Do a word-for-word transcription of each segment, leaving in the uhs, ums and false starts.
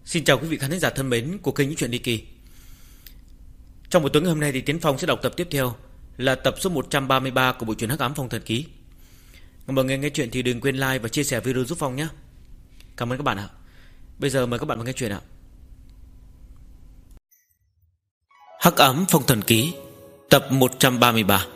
Xin chào quý vị khán giả thân mến của kênh Những Chuyện Ly Kỳ. Trong buổi tối ngày hôm nay thì Tiến Phong sẽ đọc tập tiếp theo là tập số một trăm ba mươi ba của bộ truyện Hắc Ám Phong Thần Ký. Mọi người nghe chuyện thì đừng quên like và chia sẻ video giúp Phong nhé. Cảm ơn các bạn ạ. Bây giờ mời các bạn vào nghe chuyện ạ. Hắc Ám Phong Thần Ký, tập một trăm ba mươi ba.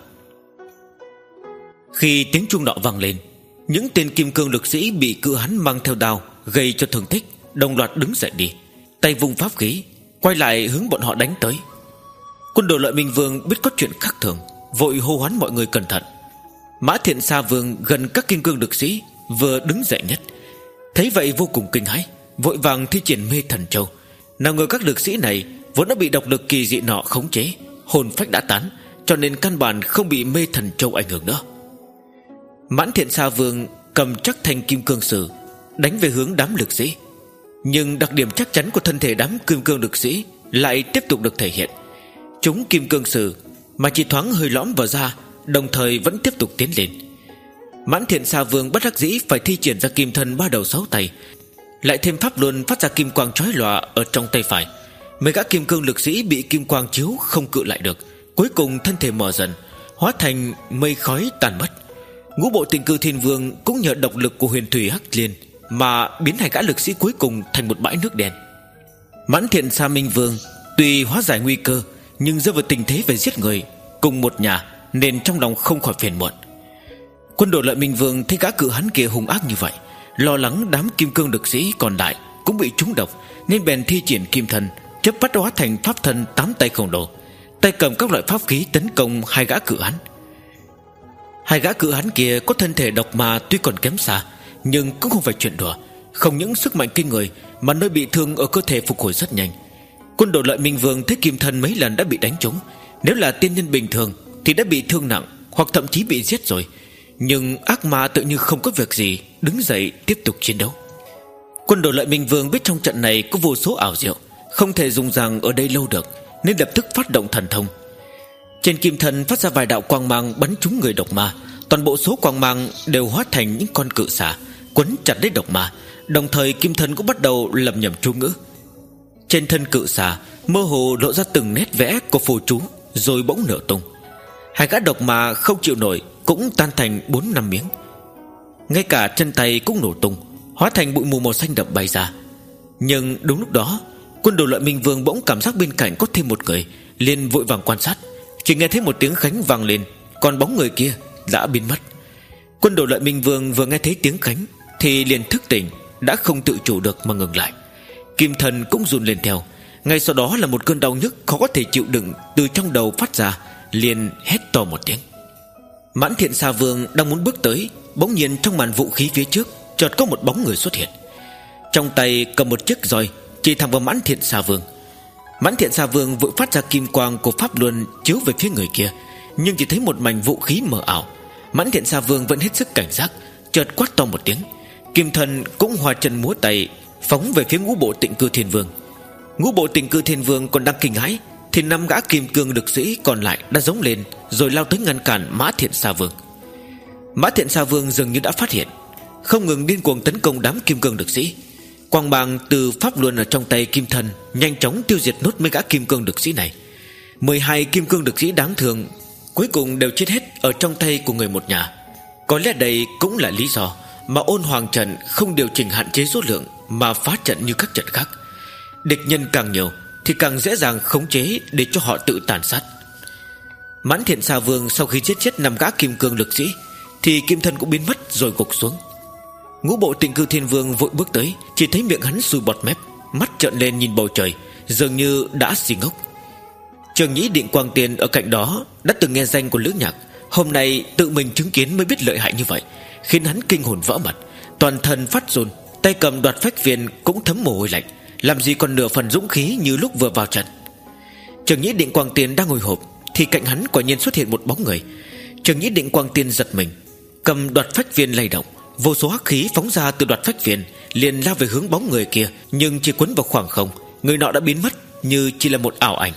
Khi tiếng chuông nọ vang lên, những tên kim cương lực sĩ bị cự hán mang theo đao gây cho thương tích đồng loạt đứng dậy đi, tay vung pháp khí quay lại hướng bọn họ đánh tới. Quân đội Lợi Minh Vương biết có chuyện khác thường, vội hô hoán mọi người cẩn thận. Mã Thiện Sa Vương gần các kim cương lực sĩ vừa đứng dậy nhất, thấy vậy vô cùng kinh hãi, vội vàng thi triển mê thần châu. Nào ngờ các lực sĩ này vốn đã bị độc lực kỳ dị nọ khống chế, hồn phách đã tán, cho nên căn bản không bị mê thần châu ảnh hưởng nữa. Mãn Thiện Sa Vương cầm chắc thanh kim cương sử đánh về hướng đám lực sĩ, nhưng đặc điểm chắc chắn của thân thể đám kim cương lực sĩ lại tiếp tục được thể hiện. Chúng kim cương sử mà chỉ thoáng hơi lõm vào da, đồng thời vẫn tiếp tục tiến lên. Mãn Thiện Sa Vương bất đắc dĩ phải thi triển ra kim thân ba đầu sáu tay, lại thêm pháp luân phát ra kim quang chói lòa ở trong tay phải. Mấy gã kim cương lực sĩ bị kim quang chiếu không cự lại được, cuối cùng thân thể mờ dần, hóa thành mây khói tàn mất. Ngũ bộ Tịnh Cư Thiên Vương cũng nhờ độc lực của Huyền Thủy Hắc Liên mà biến hai gã lực sĩ cuối cùng thành một bãi nước đen. Mãn Thiện Sa Minh Vương tuy hóa giải nguy cơ, nhưng rơi vào tình thế phải giết người cùng một nhà, nên trong lòng không khỏi phiền muộn. Quân đội Lợi Minh Vương thấy gã cự hán kia hung ác như vậy, lo lắng đám kim cương lực sĩ còn lại cũng bị trúng độc, nên bèn thi triển kim thần, chớp mắt hóa thành pháp thân tám tay khổng lồ, tay cầm các loại pháp khí tấn công hai gã cự hán. Hai gã cự hán kia có thân thể độc mà tuy còn kém xa, nhưng cũng không phải chuyện đùa. Không những sức mạnh kinh người mà nơi bị thương ở cơ thể phục hồi rất nhanh. Quân đội Lợi Minh Vương thấy kim thân mấy lần đã bị đánh trúng, nếu là tiên nhân bình thường thì đã bị thương nặng hoặc thậm chí bị giết rồi. Nhưng ác ma tự như không có việc gì, đứng dậy tiếp tục chiến đấu. Quân đội Lợi Minh Vương biết trong trận này có vô số ảo diệu, không thể dùng rằng ở đây lâu được, nên lập tức phát động thần thông. Trên kim thân phát ra vài đạo quang mang bắn trúng người độc ma. Toàn bộ số quang mang đều hóa thành những con cự xà quấn chặt lấy độc ma, đồng thời kim thân cũng bắt đầu lẩm nhẩm chú ngữ. Trên thân cự xà mơ hồ lộ ra từng nét vẽ của phù chú, rồi bỗng nở tung. Hai gã độc ma không chịu nổi cũng tan thành bốn năm miếng. Ngay cả chân tay cũng nổ tung, hóa thành bụi mù màu xanh đậm bay ra. Nhưng đúng lúc đó, quân đội Lợi Minh Vương bỗng cảm giác bên cạnh có thêm một người, liền vội vàng quan sát. Chỉ nghe thấy một tiếng khánh vang lên, còn bóng người kia đã biến mất. Quân đội Lợi Minh Vương vừa nghe thấy tiếng khánh thì liền thức tỉnh, đã không tự chủ được mà ngừng lại. Kim thần cũng run lên theo. Ngay sau đó là một cơn đau nhức khó có thể chịu đựng từ trong đầu phát ra, liền hét to một tiếng. Mãn Thiện Sa Vương đang muốn bước tới, bỗng nhiên trong màn vũ khí phía trước chợt có một bóng người xuất hiện, trong tay cầm một chiếc roi chỉ thẳng vào Mãn Thiện Sa Vương. Mãn Thiện Sa Vương vội phát ra kim quang của pháp luân chiếu về phía người kia, nhưng chỉ thấy một mảnh vũ khí mờ ảo. Mãn Thiện Sa Vương vẫn hết sức cảnh giác, chợt quát to một tiếng, kim thần cũng hòa chân múa tay phóng về phía Ngũ bộ Tịnh Cư Thiên Vương. Ngũ bộ Tịnh Cư Thiên Vương còn đang kinh hãi, thì năm gã kim cương lực sĩ còn lại đã giống lên rồi lao tới ngăn cản Mã Thiện Sa Vương. Mã Thiện Sa Vương dường như đã phát hiện, không ngừng điên cuồng tấn công đám kim cương lực sĩ. Quang mang từ pháp luân ở trong tay kim thần nhanh chóng tiêu diệt nốt mấy gã kim cương lực sĩ này. Mười hai kim cương lực sĩ đáng thương cuối cùng đều chết hết ở trong tay của người một nhà. Có lẽ đây cũng là lý do mà Ôn Hoàng trận không điều chỉnh hạn chế số lượng mà phá trận như các trận khác. Địch nhân càng nhiều thì càng dễ dàng khống chế để cho họ tự tàn sát. Mãn Thiện Sa Vương sau khi giết chết năm gã kim cương lực sĩ thì kim thân cũng biến mất rồi gục xuống. Ngũ bộ Tịnh Cư Thiên Vương vội bước tới, chỉ thấy miệng hắn sùi bọt mép, mắt trợn lên nhìn bầu trời, dường như đã xì ngốc. Trường Nhĩ Định Quang Tiên ở cạnh đó đã từng nghe danh của Lữ Nhạc, hôm nay tự mình chứng kiến mới biết lợi hại như vậy, khiến hắn kinh hồn vỡ mật, toàn thân phát run, tay cầm đoạt phách viên cũng thấm mồ hôi lạnh, làm gì còn nửa phần dũng khí như lúc vừa vào trận. Trường Nhĩ Định Quang Tiên đang ngồi hộp thì cạnh hắn quả nhiên xuất hiện một bóng người. Trường Nhĩ Định Quang Tiên giật mình, cầm đoạt phách viên lay động, vô số hắc khí phóng ra từ đoạt phách viên, liền lao về hướng bóng người kia, nhưng chỉ quấn vào khoảng không, người nọ đã biến mất như chỉ là một ảo ảnh.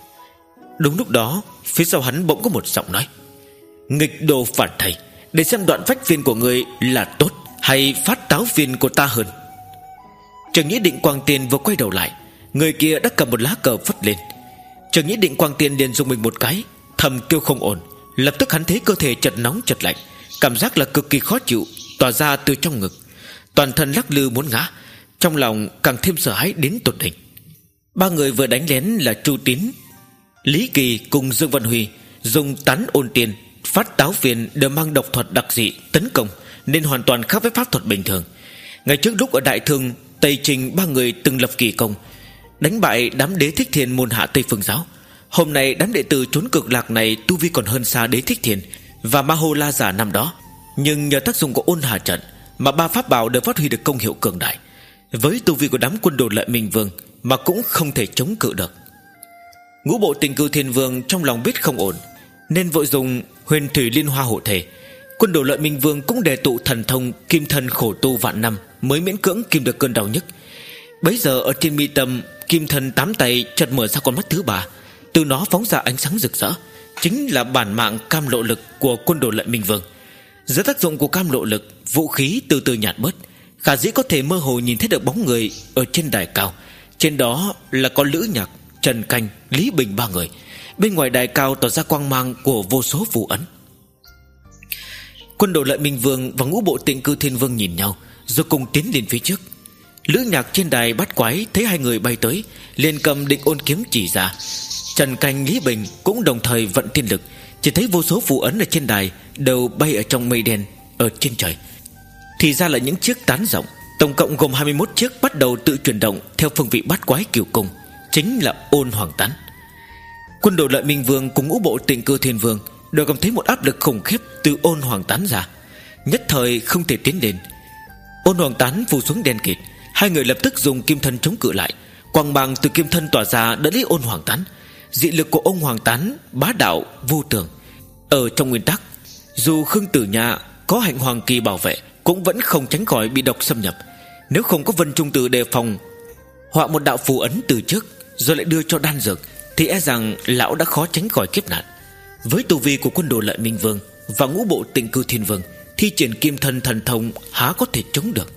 Đúng lúc đó, phía sau hắn bỗng có một giọng nói: nghịch đồ phản thầy, để xem đoạn phách viên của người là tốt hay phát táo viên của ta hơn. Trần Nhĩ Định Quang Tiên vừa quay đầu lại, người kia đã cầm một lá cờ phất lên. Trần Nhĩ Định Quang Tiên liền dùng mình một cái, thầm kêu không ổn. Lập tức hắn thấy cơ thể chợt nóng chợt lạnh, cảm giác là cực kỳ khó chịu tỏa ra từ trong ngực, toàn thân lắc lư muốn ngã, trong lòng càng thêm sợ hãi đến tột đỉnh. Ba người vừa đánh lén là Chu Tín, Lý Kỳ cùng Dương Văn Huy dùng tán ôn tiền, phát táo phiền đều mang độc thuật đặc dị tấn công, nên hoàn toàn khác với pháp thuật bình thường. Ngày trước lúc ở Đại Thương, Tây Trình ba người từng lập kỳ công, đánh bại đám Đế Thích Thiên môn hạ Tây Phương giáo. Hôm nay đám đệ tử trốn cực lạc này tu vi còn hơn xa Đế Thích Thiên và Ma Hô La Giả năm đó, nhưng nhờ tác dụng của ôn hà trận mà ba pháp bảo đều phát huy được công hiệu cường đại. Với tu vi của đám quân đồ Lợi Minh Vương mà cũng không thể chống cự được. Ngũ bộ Tình Cưu Thiên Vương trong lòng biết không ổn, nên vội dùng Huyền Thủy Liên Hoa hộ thể. Quân đồ Lợi Minh Vương cũng đề tụ thần thông kim thân khổ tu vạn năm mới miễn cưỡng kìm được cơn đau nhức. Bấy giờ ở trên mi tâm, kim thân tám tay chợt mở ra con mắt thứ ba, từ nó phóng ra ánh sáng rực rỡ, chính là bản mạng cam lộ lực của quân đồ Lợi Minh Vương. Dưới tác dụng của cam lộ lực, vũ khí từ từ nhạt bớt, khả dĩ có thể mơ hồ nhìn thấy được bóng người ở trên đài cao. Trên đó là có Lữ Nhạc, Trần Canh, Lý Bình ba người. Bên ngoài đài cao tỏ ra quang mang của vô số phù ấn. Quân đồ Lợi Minh Vương và ngũ bộ Tịnh Cư Thiên Vương nhìn nhau, rồi cùng tiến lên phía trước. Lữ Nhạc trên đài bắt quái thấy hai người bay tới, liền cầm định ôn kiếm chỉ ra. Trần Canh, Lý Bình cũng đồng thời vận tiên lực, chỉ thấy vô số phù ấn ở trên đài đều bay ở trong mây đen ở trên trời. Thì ra là những chiếc tán rộng, tổng cộng gồm hai mươi mốt chiếc bắt đầu tự chuyển động theo phương vị bát quái cửu cung, chính là ôn hoàng tán. Quân đồ Lợi Minh Vương cùng ngũ bộ Tịnh Cư Thiên Vương đều cảm thấy một áp lực khủng khiếp từ ôn hoàng tán ra, nhất thời không thể tiến lên. Ôn hoàng tán phủ xuống đen kịt, hai người lập tức dùng kim thân chống cự lại. Quang mang từ kim thân tỏa ra đỡ lấy ôn hoàng tán. Dị lực của ôn hoàng tán bá đạo vô tường. Ở trong nguyên tắc, dù Khương Tử Nha có hạnh hoàng kỳ bảo vệ, cũng vẫn không tránh khỏi bị độc xâm nhập. Nếu không có Vân Trung Tử đề phòng, họa một đạo phù ấn từ trước rồi lại đưa cho đan dược, thì e rằng lão đã khó tránh khỏi kiếp nạn. Với tu vi của quân đồ Lợi Minh Vương và ngũ bộ Tịnh Cư Thiên Vương, thi triển kim thân thần thông há có thể chống được.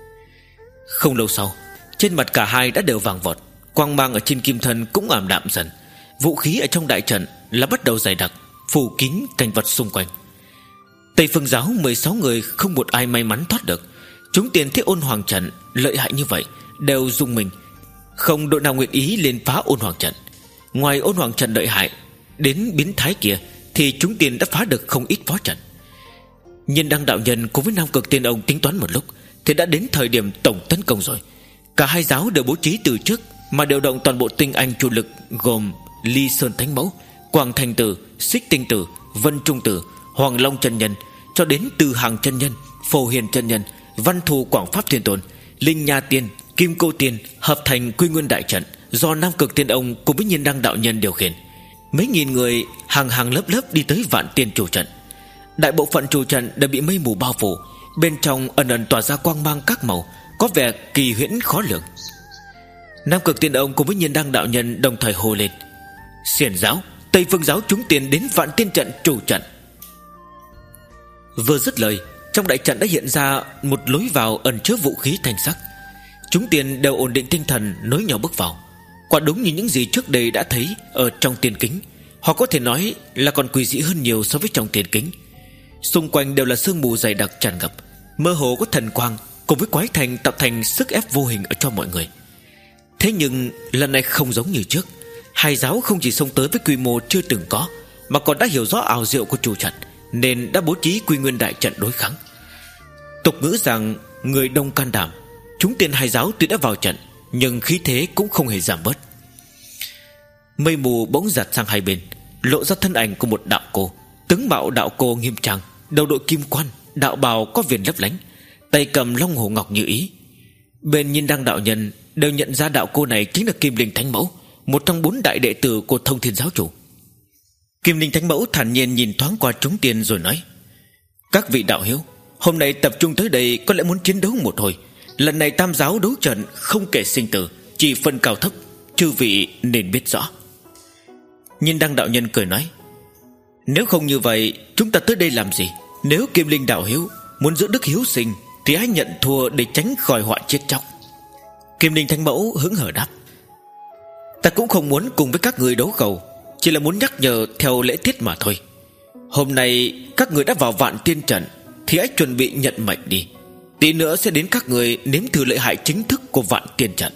Không lâu sau, trên mặt cả hai đã đều vàng vọt, quang mang ở trên kim thân cũng ảm đạm dần. Vũ khí ở trong đại trận là bắt đầu dày đặc, phủ kín cảnh vật xung quanh. Tây Phương giáo mười sáu người không một ai may mắn thoát được. Chúng tiền thấy ôn hoàng trận lợi hại như vậy đều rung mình, không đội nào nguyện ý lên phá ôn hoàng trận. Ngoài ôn hoàng trận lợi hại đến biến thái kia, thì chúng tiền đã phá được không ít phó trận. Nhân Đăng đạo nhân cùng với Nam Cực Tiên Ông tính toán một lúc, thì đã đến thời điểm tổng tấn công rồi. Cả hai giáo đều bố trí từ trước, mà điều động toàn bộ tinh anh chủ lực gồm Ly Sơn Thánh Mẫu, Quảng Thành Tử, Xích Tinh Tử, Vân Trung Tử, Hoàng Long chân nhân, cho đến Từ Hàng chân nhân, Phổ Hiền chân nhân, Văn Thù Quảng Pháp Thiên Tôn, Linh Nha Tiên, Kim Cô Tiên hợp thành Quy Nguyên đại trận do Nam Cực Tiên Ông cùng với Nhiên Đăng đạo nhân điều khiển. Mấy nghìn người hàng hàng lớp lớp đi tới Vạn Tiên chủ trận. Đại bộ phận chủ trận đã bị mây mù bao phủ, bên trong ẩn ẩn tỏa ra quang mang các màu, có vẻ kỳ huyễn khó lường. Nam Cực Tiên Ông cùng với Nhiên Đăng đạo nhân đồng thời hô lên: Xiển giáo, Tây Phương giáo chúng tiền đến Vạn Tiên trận chủ trận. Vừa dứt lời, trong đại trận đã hiện ra một lối vào ẩn chứa vũ khí thanh sắc. Chúng tiền đều ổn định tinh thần, nối nhau bước vào. Quả đúng như những gì trước đây đã thấy ở trong tiên kính, hoặc có thể nói là còn quỷ dị hơn nhiều so với trong tiên kính. Xung quanh đều là sương mù dày đặc tràn ngập, mơ hồ có thần quang cùng với quái thành tạo thành sức ép vô hình ở cho mọi người. Thế nhưng lần này không giống như trước, hai giáo không chỉ xông tới với quy mô chưa từng có, mà còn đã hiểu rõ ảo diệu của chủ trận, nên đã bố trí Quy Nguyên đại trận đối kháng. Tục ngữ rằng người đông can đảm, chúng tiền hai giáo tuy đã vào trận, nhưng khí thế cũng không hề giảm bớt. Mây mù bỗng giặt sang hai bên, lộ ra thân ảnh của một đạo cô. Tướng mạo đạo cô nghiêm trang, đầu đội kim quan, đạo bào có viền lấp lánh, tay cầm long hổ ngọc như ý. Bên Nhiên Đăng đạo nhân đều nhận ra đạo cô này chính là Kim Linh Thánh Mẫu, một trong bốn đại đệ tử của Thông Thiên giáo chủ. Kim Linh Thánh Mẫu thản nhiên nhìn thoáng qua chúng tiền rồi nói: Các vị đạo hiếu, hôm nay tập trung tới đây có lẽ muốn chiến đấu một hồi. Lần này tam giáo đấu trận không kể sinh tử, chỉ phân cao thấp, chư vị nên biết rõ. Nhiên Đăng đạo nhân cười nói: Nếu không như vậy, chúng ta tới đây làm gì? Nếu Kim Linh đạo hiếu muốn giữ đức hiếu sinh, thì hãy nhận thua để tránh khỏi họa chết chóc. Kim Linh Thánh Mẫu hứng hở đáp: Ta cũng không muốn cùng với các người đấu khẩu, chỉ là muốn nhắc nhở theo lễ tiết mà thôi. Hôm nay các người đã vào Vạn Tiên Trận thì hãy chuẩn bị nhận mệnh đi. Tí nữa sẽ đến các người nếm thử lợi hại chính thức của Vạn Tiên Trận.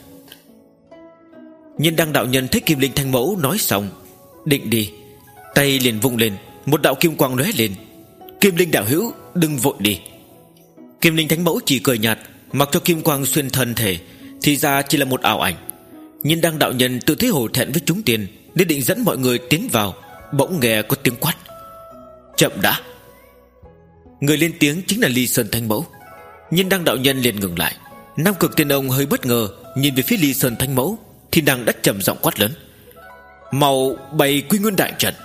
Nhiên Đăng đạo nhân thấy Kim Linh Thánh Mẫu nói xong, định đi, tay liền vung lên, một đạo kim quang lóe lên: Kim Linh đạo hữu, đừng vội đi. Kim Linh Thánh Mẫu chỉ cười nhạt, mặc cho kim quang xuyên thân thể, thì ra chỉ là một ảo ảnh. Nhiên Đăng đạo nhân tự thấy hổ thẹn với chúng tiền, nên định dẫn mọi người tiến vào. Bỗng nghe có tiếng quát: Chậm đã. Người lên tiếng chính là Ly Sơn Thánh Mẫu. Nhiên Đăng đạo nhân liền ngừng lại. Nam Cực Tiên Ông hơi bất ngờ, nhìn về phía Ly Sơn Thánh Mẫu, thì nàng đã trầm giọng quát lớn: Mau bày Quy Nguyên Đại Trận.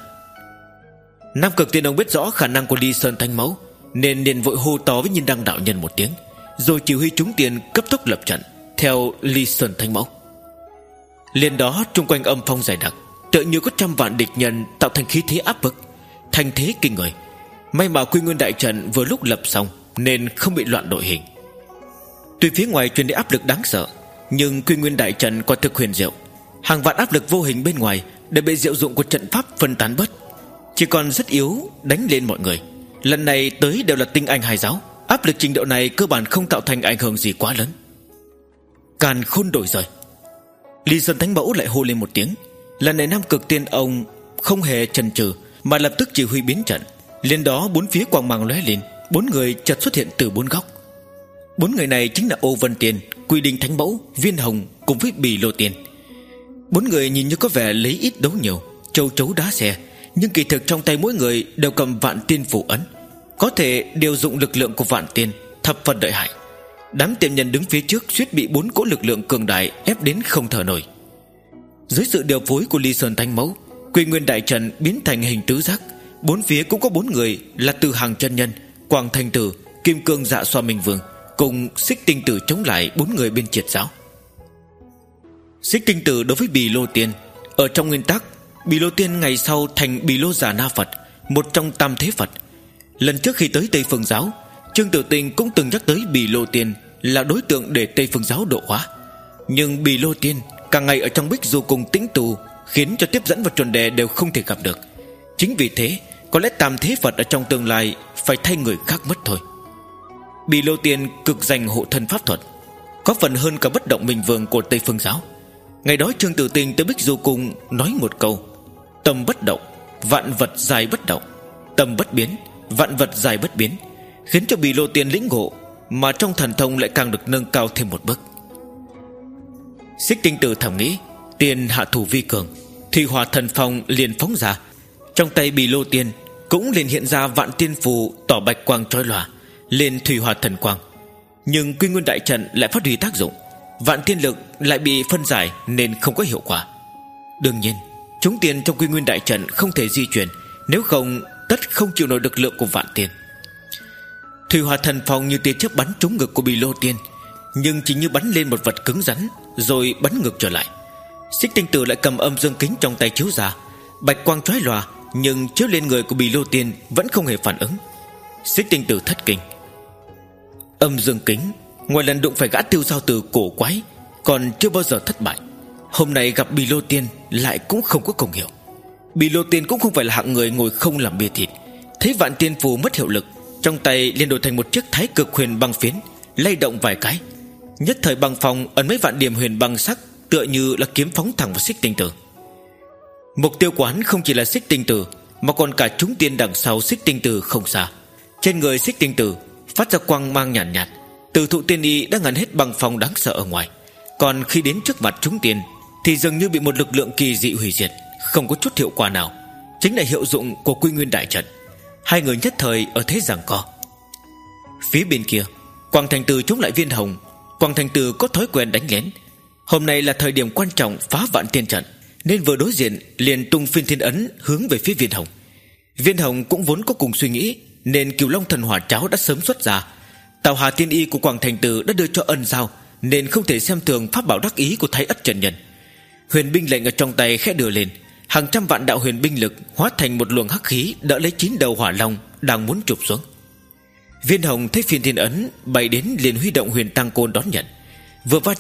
Nam Cực Tiên Ông biết rõ khả năng của Ly Sơn Thánh Mẫu, nên liền vội hô to với Nhiên Đăng đạo nhân một tiếng, rồi chỉ huy chúng tiền cấp tốc lập trận theo Ly Sơn Thánh Mẫu. Liền đó trung quanh âm phong dày đặc, tựa như có trăm vạn địch nhân tạo thành khí thế áp bức, thành thế kinh người. May mà Quy Nguyên Đại Trận vừa lúc lập xong nên không bị loạn đội hình. Tuy phía ngoài truyền đến áp lực đáng sợ, nhưng Quy Nguyên Đại Trận quả thực huyền diệu. Hàng vạn áp lực vô hình bên ngoài đều bị diệu dụng của trận pháp phân tán bớt, chỉ còn rất yếu đánh lên mọi người. Lần này tới đều là tinh anh hai giáo, áp lực trình độ này cơ bản không tạo thành ảnh hưởng gì quá lớn. Càn Khôn đổi rời. Ly Sơn Thánh Mẫu lại hô lên một tiếng. Lần này Nam Cực Tiên Ông không hề chần chừ, mà lập tức chỉ huy biến trận. Liền đó bốn phía quang mang lóe lên, bốn người chợt xuất hiện từ bốn góc. Bốn người này chính là Ô Vân Tiên, Quy Đinh Thánh Mẫu, Viên Hồng cùng với Bì Lô Tiên. Bốn người nhìn như có vẻ lấy ít đấu nhiều, châu chấu đá xe, nhưng kỳ thực trong tay mỗi người đều cầm Vạn Tiên Phủ ấn, có thể điều dụng lực lượng của Vạn Tiên, thập phần lợi hại. Đám tiệm nhân đứng phía trước suýt bị bốn cỗ lực lượng cường đại ép đến không thở nổi. Dưới sự điều phối của Ly Sơn Thánh Mẫu, Quy Nguyên Đại Trận biến thành hình tứ giác. Bốn phía cũng có bốn người là Từ Hàng chân nhân, Quảng Thành Tử, Kim Cương Dạ Xoa Minh Vương cùng Xích Tinh Tử chống lại bốn người bên Triệt giáo. Xích Tinh Tử đối với Bì Lô Tiên, ở trong nguyên tắc, Bì Lô Tiên ngày sau thành Bì Lô Già Na Phật, một trong tam thế Phật. Lần trước khi tới Tây Phương giáo, Trương Tử Tình cũng từng nhắc tới Bì Lô Tiên là đối tượng để Tây Phương giáo độ hóa. Nhưng Bì Lô Tiên càng ngày ở trong Bích Du cùng tĩnh tù, khiến cho tiếp dẫn và chuẩn đề đều không thể gặp được. Chính vì thế, có lẽ tam thế Phật ở trong tương lai phải thay người khác mất thôi. Bì Lô Tiên cực danh hộ thân pháp thuật, có phần hơn cả Bất Động Minh Vương của Tây Phương giáo. Ngày đó Trương Tử Tình tới Bích Du Cung nói một câu: Tâm bất động, vạn vật dài bất động; tâm bất biến, vạn vật dài bất biến, khiến cho Bì Lô Tiên lĩnh ngộ, mà trong thần thông lại càng được nâng cao thêm một bước. Xích Tinh Tử thầm nghĩ, tiền hạ thủ vi cường, Thủy Hỏa Thần Phong liền phóng ra. Trong tay Bì Lô Tiên cũng liền hiện ra Vạn Tiên Phù tỏ bạch quang chói lòa, lên Thủy Hỏa Thần Quang. Nhưng Quy Nguyên Đại Trận lại phát huy tác dụng, Vạn Tiên Lực lại bị phân giải nên không có hiệu quả. Đương nhiên, chúng tiền trong Quy Nguyên Đại Trận không thể di chuyển, nếu không tất không chịu nổi lực lượng của Vạn Tiên. Thủy Hỏa Thần Phong như tia chớp bắn trúng ngực của Bì Lô Tiên, nhưng chỉ như bắn lên một vật cứng rắn rồi bắn ngược trở lại. Xích Tinh Tử lại cầm âm dương kính trong tay chiếu ra, bạch quang chói lòa, nhưng chiếu lên người của Bì Lô Tiên vẫn không hề phản ứng. Xích Tinh Tử thất kinh. Âm dương kính ngoài lần đụng phải gã Tiêu Giao Tử cổ quái còn chưa bao giờ thất bại, hôm nay gặp Bì Lô Tiên lại cũng không có công hiệu. Bì Lô Tiên cũng không phải là hạng người ngồi không làm bia thịt, thấy Vạn Tiên Phù mất hiệu lực, trong tay liền đổi thành một chiếc Thái Cực Huyền Băng Phiến, lay động vài cái, nhất thời băng phong ấn mấy vạn điểm huyền băng sắc, tựa như là kiếm phóng thẳng vào Xích Tinh Tử. Mục tiêu quán không chỉ là Xích Tinh Tử, mà còn cả chúng tiên đằng sau Xích Tinh Tử không xa. Trên người Xích Tinh Tử phát ra quang mang nhàn nhạt, nhạt, Từ Thụ Tiên Y đã ngăn hết băng phong đáng sợ ở ngoài. Còn khi đến trước mặt chúng tiên thì dường như bị một lực lượng kỳ dị hủy diệt, không có chút hiệu quả nào. Chính là hiệu dụng của Quy Nguyên Đại Trận. Hai người nhất thời ở thế giằng co. Phía bên kia, Quảng Thành Tử chống lại Viên Hồng. Quảng Thành Tử có thói quen đánh lén. Hôm nay là thời điểm quan trọng phá Vạn Tiên Trận, nên vừa đối diện liền tung Phiên Thiên Ấn hướng về phía Viên Hồng. Viên Hồng cũng vốn có cùng suy nghĩ, nên Cửu Long Thần Hỏa Cháo đã sớm xuất ra. Tào Hà Tiên Y của Quảng Thành Tử đã đưa cho ân giao, nên không thể xem thường pháp bảo đắc ý của Thái Ất Chân Nhân. Huyền binh lệnh ở trong tay khẽ đưa lên, hàng trăm vạn đạo huyền binh lực hóa thành một luồng hắc khí đỡ lấy chín đầu hỏa long đang muốn chụp xuống. Viên Hồng thấy Phiên Thiên Ấn bay đến liền huy động Huyền Tăng Côn đón nhận, vừa va chạm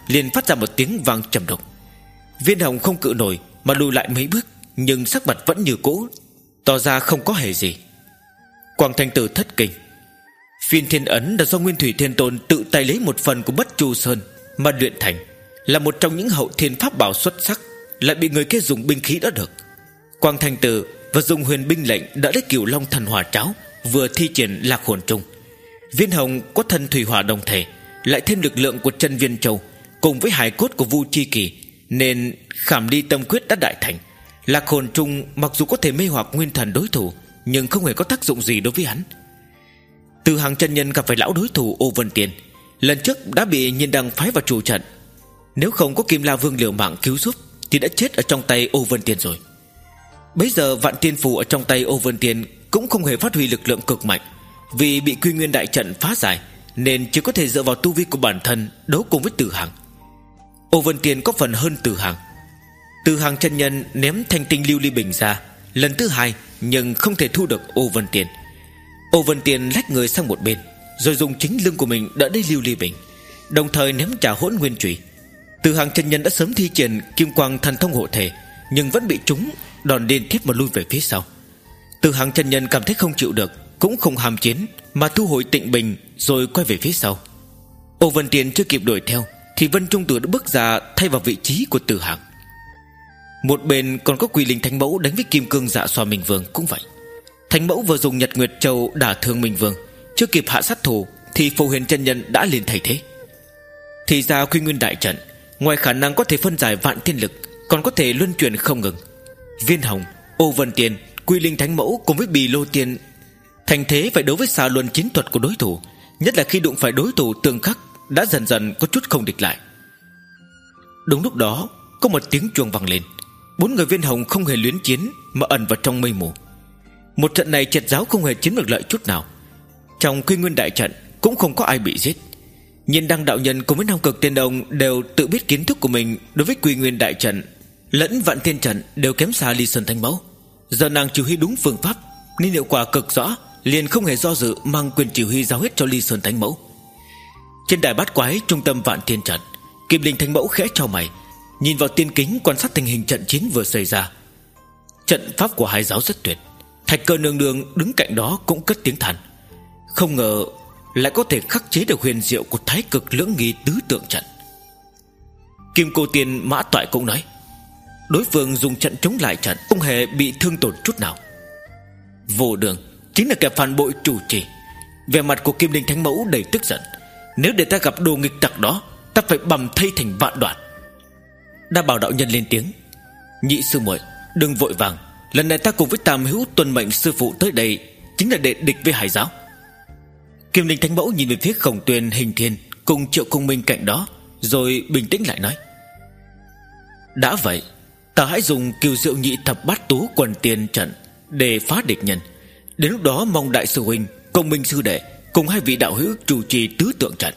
liền phát ra một tiếng vang trầm đục. Viên Hồng không cự nổi mà lùi lại mấy bước, nhưng sắc mặt vẫn như cũ, tỏ ra không có hề gì. Quang Thanh Tử thất kinh. Phiên Thiên Ấn là do Nguyên Thủy Thiên Tôn tự tay lấy một phần của Bất Chu Sơn mà luyện thành, là một trong những hậu thiên pháp bảo xuất sắc, lại bị người kia dùng binh khí đỡ được. Quang Thanh Tử và dùng huyền binh lệnh đã lấy Cửu Long Thần Hỏa Tráo, vừa thi triển Lạc Hồn Trung. Viên Hồng có thân thủy hỏa đồng thể, lại thêm lực lượng của Chân Viên Châu cùng với hài cốt của Vu Chi Kỳ, nên Khảm Ly Tâm Quyết đã đại thành. Lạc Hồn Trung mặc dù có thể mê hoặc nguyên thần đối thủ, nhưng không hề có tác dụng gì đối với hắn. Từ Hàng chân nhân gặp phải lão đối thủ Ô Vân Tiên, lần trước đã bị Nhiên Đăng phái vào chủ trận. Nếu không có Kim La Vương liều mạng cứu giúp thì đã chết ở trong tay Ô Vân Tiên rồi. Bấy giờ Vạn Tiên Phù ở trong tay Ô Vân Tiên cũng không hề phát huy lực lượng cực mạnh, vì bị Quy Nguyên đại trận phá giải, nên chỉ có thể dựa vào tu vi của bản thân đấu cùng với Từ Hàng. Ô Vân Tiên có phần hơn Từ Hàng. Từ Hàng chân nhân ném thanh tinh lưu ly bình ra lần thứ hai, nhưng không thể thu được Ô Vân Tiên. Ô Vân Tiên lách người sang một bên, rồi dùng chính lưng của mình đỡ lấy lưu ly bình, đồng thời ném trả hỗn nguyên chùy. Từ Hàng chân nhân đã sớm thi triển kim quang thần thông hộ thể, nhưng vẫn bị trúng đòn liên tiếp mà lui về phía sau. Từ Hàng chân nhân cảm thấy không chịu được, cũng không ham chiến mà thu hồi tịnh bình, rồi quay về phía sau. Ô Vân Tiên chưa kịp đuổi theo thì Vân Trung Tử đã bước ra thay vào vị trí của Từ Hàng. Một bên còn có Quỷ Linh Thánh Mẫu đánh với Kim Cương Dạ Xoa Minh Vương cũng vậy. Thánh Mẫu vừa dùng Nhật Nguyệt Châu đả thương Minh Vương, chưa kịp hạ sát thủ thì Phù Huyền chân nhân đã liền thay thế. Thì ra Quy Nguyên đại trận ngoài khả năng có thể phân giải vạn thiên lực, còn có thể luân chuyển không ngừng. Viên Hồng, Ô Vân Tiên, Quy Linh Thánh Mẫu cùng với Bì Lô Tiên thành thế phải đấu với xà luân chiến thuật của đối thủ, nhất là khi đụng phải đối thủ tương khắc đã dần dần có chút không địch lại. Đúng lúc đó có một tiếng chuông vang lên. Bốn người Viên Hồng không hề luyến chiến mà ẩn vào trong mây mù. Một trận này Triệt giáo không hề chiếm được lợi chút nào. Trong Quy Nguyên đại trận cũng không có ai bị giết. Nhiên Đăng đạo nhân cùng với Nam Cực Tiên Đông đều tự biết kiến thức của mình đối với Quy Nguyên đại trận lẫn Vạn Thiên trận đều kém xa Ly Sơn Thánh Mẫu. Giờ nàng chỉ huy đúng phương pháp nên hiệu quả cực rõ, liền không hề do dự mang quyền chỉ huy giao hết cho Ly Sơn Thánh Mẫu. Trên đài bát quái trung tâm Vạn Thiên trận, Kim Linh Thánh Mẫu khẽ chau mày, nhìn vào tiên kính quan sát tình hình trận chiến vừa xảy ra. Trận pháp của hai giáo rất tuyệt. Thạch Cơ nương nương đứng cạnh đó cũng cất tiếng than, không ngờ lại có thể khắc chế được huyền diệu của Thái Cực Lưỡng Nghi tứ tượng trận. Kim Cô Tiên Mã Toại cũng nói, đối phương dùng trận chống lại trận không hề bị thương tổn chút nào. Vô Đường chính là kẻ phản bội chủ trì. Vẻ mặt của Kim Linh Thánh Mẫu đầy tức giận, nếu để ta gặp đồ nghịch tặc đó, ta phải bầm thây thành vạn đoạn. Đa Bảo đạo nhân lên tiếng, nhị sư muội đừng vội vàng, lần này ta cùng với Tam Hữu tuân mệnh sư phụ tới đây chính là để địch với Hải giáo. Kim Linh Thánh Mẫu nhìn về phía Khổng Tuyền, Hình Thiên cùng Triệu Công Minh cạnh đó, rồi bình tĩnh lại nói, đã vậy ta hãy dùng Kiều Diệu Nhị Thập Bát Tú Quần Tiền trận để phá địch nhân. Đến lúc đó mong đại sư huynh, Công Minh sư đệ cùng hai vị đạo hữu chủ trì tứ tượng trận.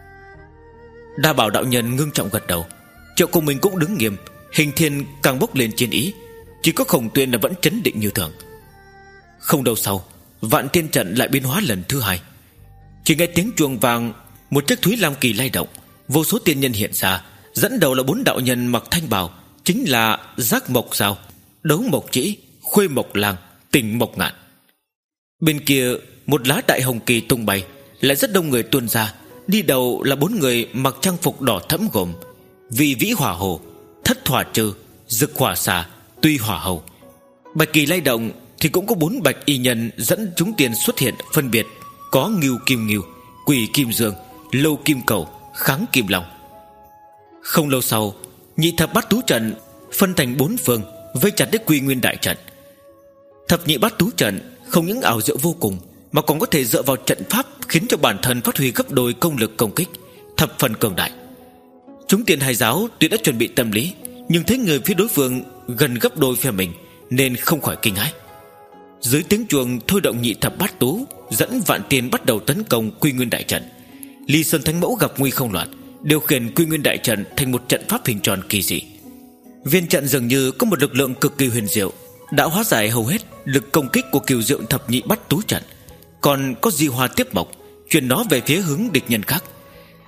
Đa Bảo đạo nhân ngưng trọng gật đầu. Triệu Công Minh cũng đứng nghiêm, Hình Thiên càng bốc lên chiến ý. Chỉ có Khổng Tuyên là vẫn trấn định như thường. Không lâu sau, Vạn Thiên trận lại biến hóa lần thứ hai. Chỉ nghe tiếng chuông vang, một chiếc thúy lam kỳ lay động, vô số tiên nhân hiện ra. Dẫn đầu là bốn đạo nhân mặc thanh bào, chính là Giác Mộc Giao, Đấu Mộc Trĩ, Khuê Mộc Lang, Tình Mộc Ngạn. Bên kia một lá đại hồng kỳ tung bay, lại rất đông người tuôn ra. Đi đầu là bốn người mặc trang phục đỏ thẫm gồm Vì Vĩ Hỏa Hồ, Thất Hỏa Trư, Dực Hỏa Xà, Tuy Hỏa Hầu. Bạch kỳ lay động thì cũng có bốn bạch y nhân dẫn chúng tiền xuất hiện, phân biệt có Ngưu Kim Ngưu, Quỷ Kim Dương, Lâu Kim Cầu, Kháng Kim Long. Không lâu sau, Nhị Thập Bát Tú trận phân thành bốn phương, vây chặt đến Quy Nguyên đại trận. Thập Nhị Bát Tú trận không những ảo diệu vô cùng, mà còn có thể dựa vào trận pháp khiến cho bản thân phát huy gấp đôi công lực công kích, thập phần cường đại. Chúng tiền Hải giáo tuy đã chuẩn bị tâm lý, nhưng thấy người phía đối phương gần gấp đôi phe mình nên không khỏi kinh hãi. Dưới tiếng chuông thôi động Nhị Thập Bát Tú dẫn vạn tiền bắt đầu tấn công Quy Nguyên đại trận. Ly Sơn Thánh Mẫu gặp nguy không loạn, điều khiển Quy Nguyên đại trận thành một trận pháp hình tròn kỳ dị. Viên trận dường như có một lực lượng cực kỳ huyền diệu, đã hóa giải hầu hết lực công kích của Kiều Diệu Thập Nhị Bát Tú trận. Còn có Di Hoa Tiếp Mộc chuyển nó về phía hướng địch nhân khác.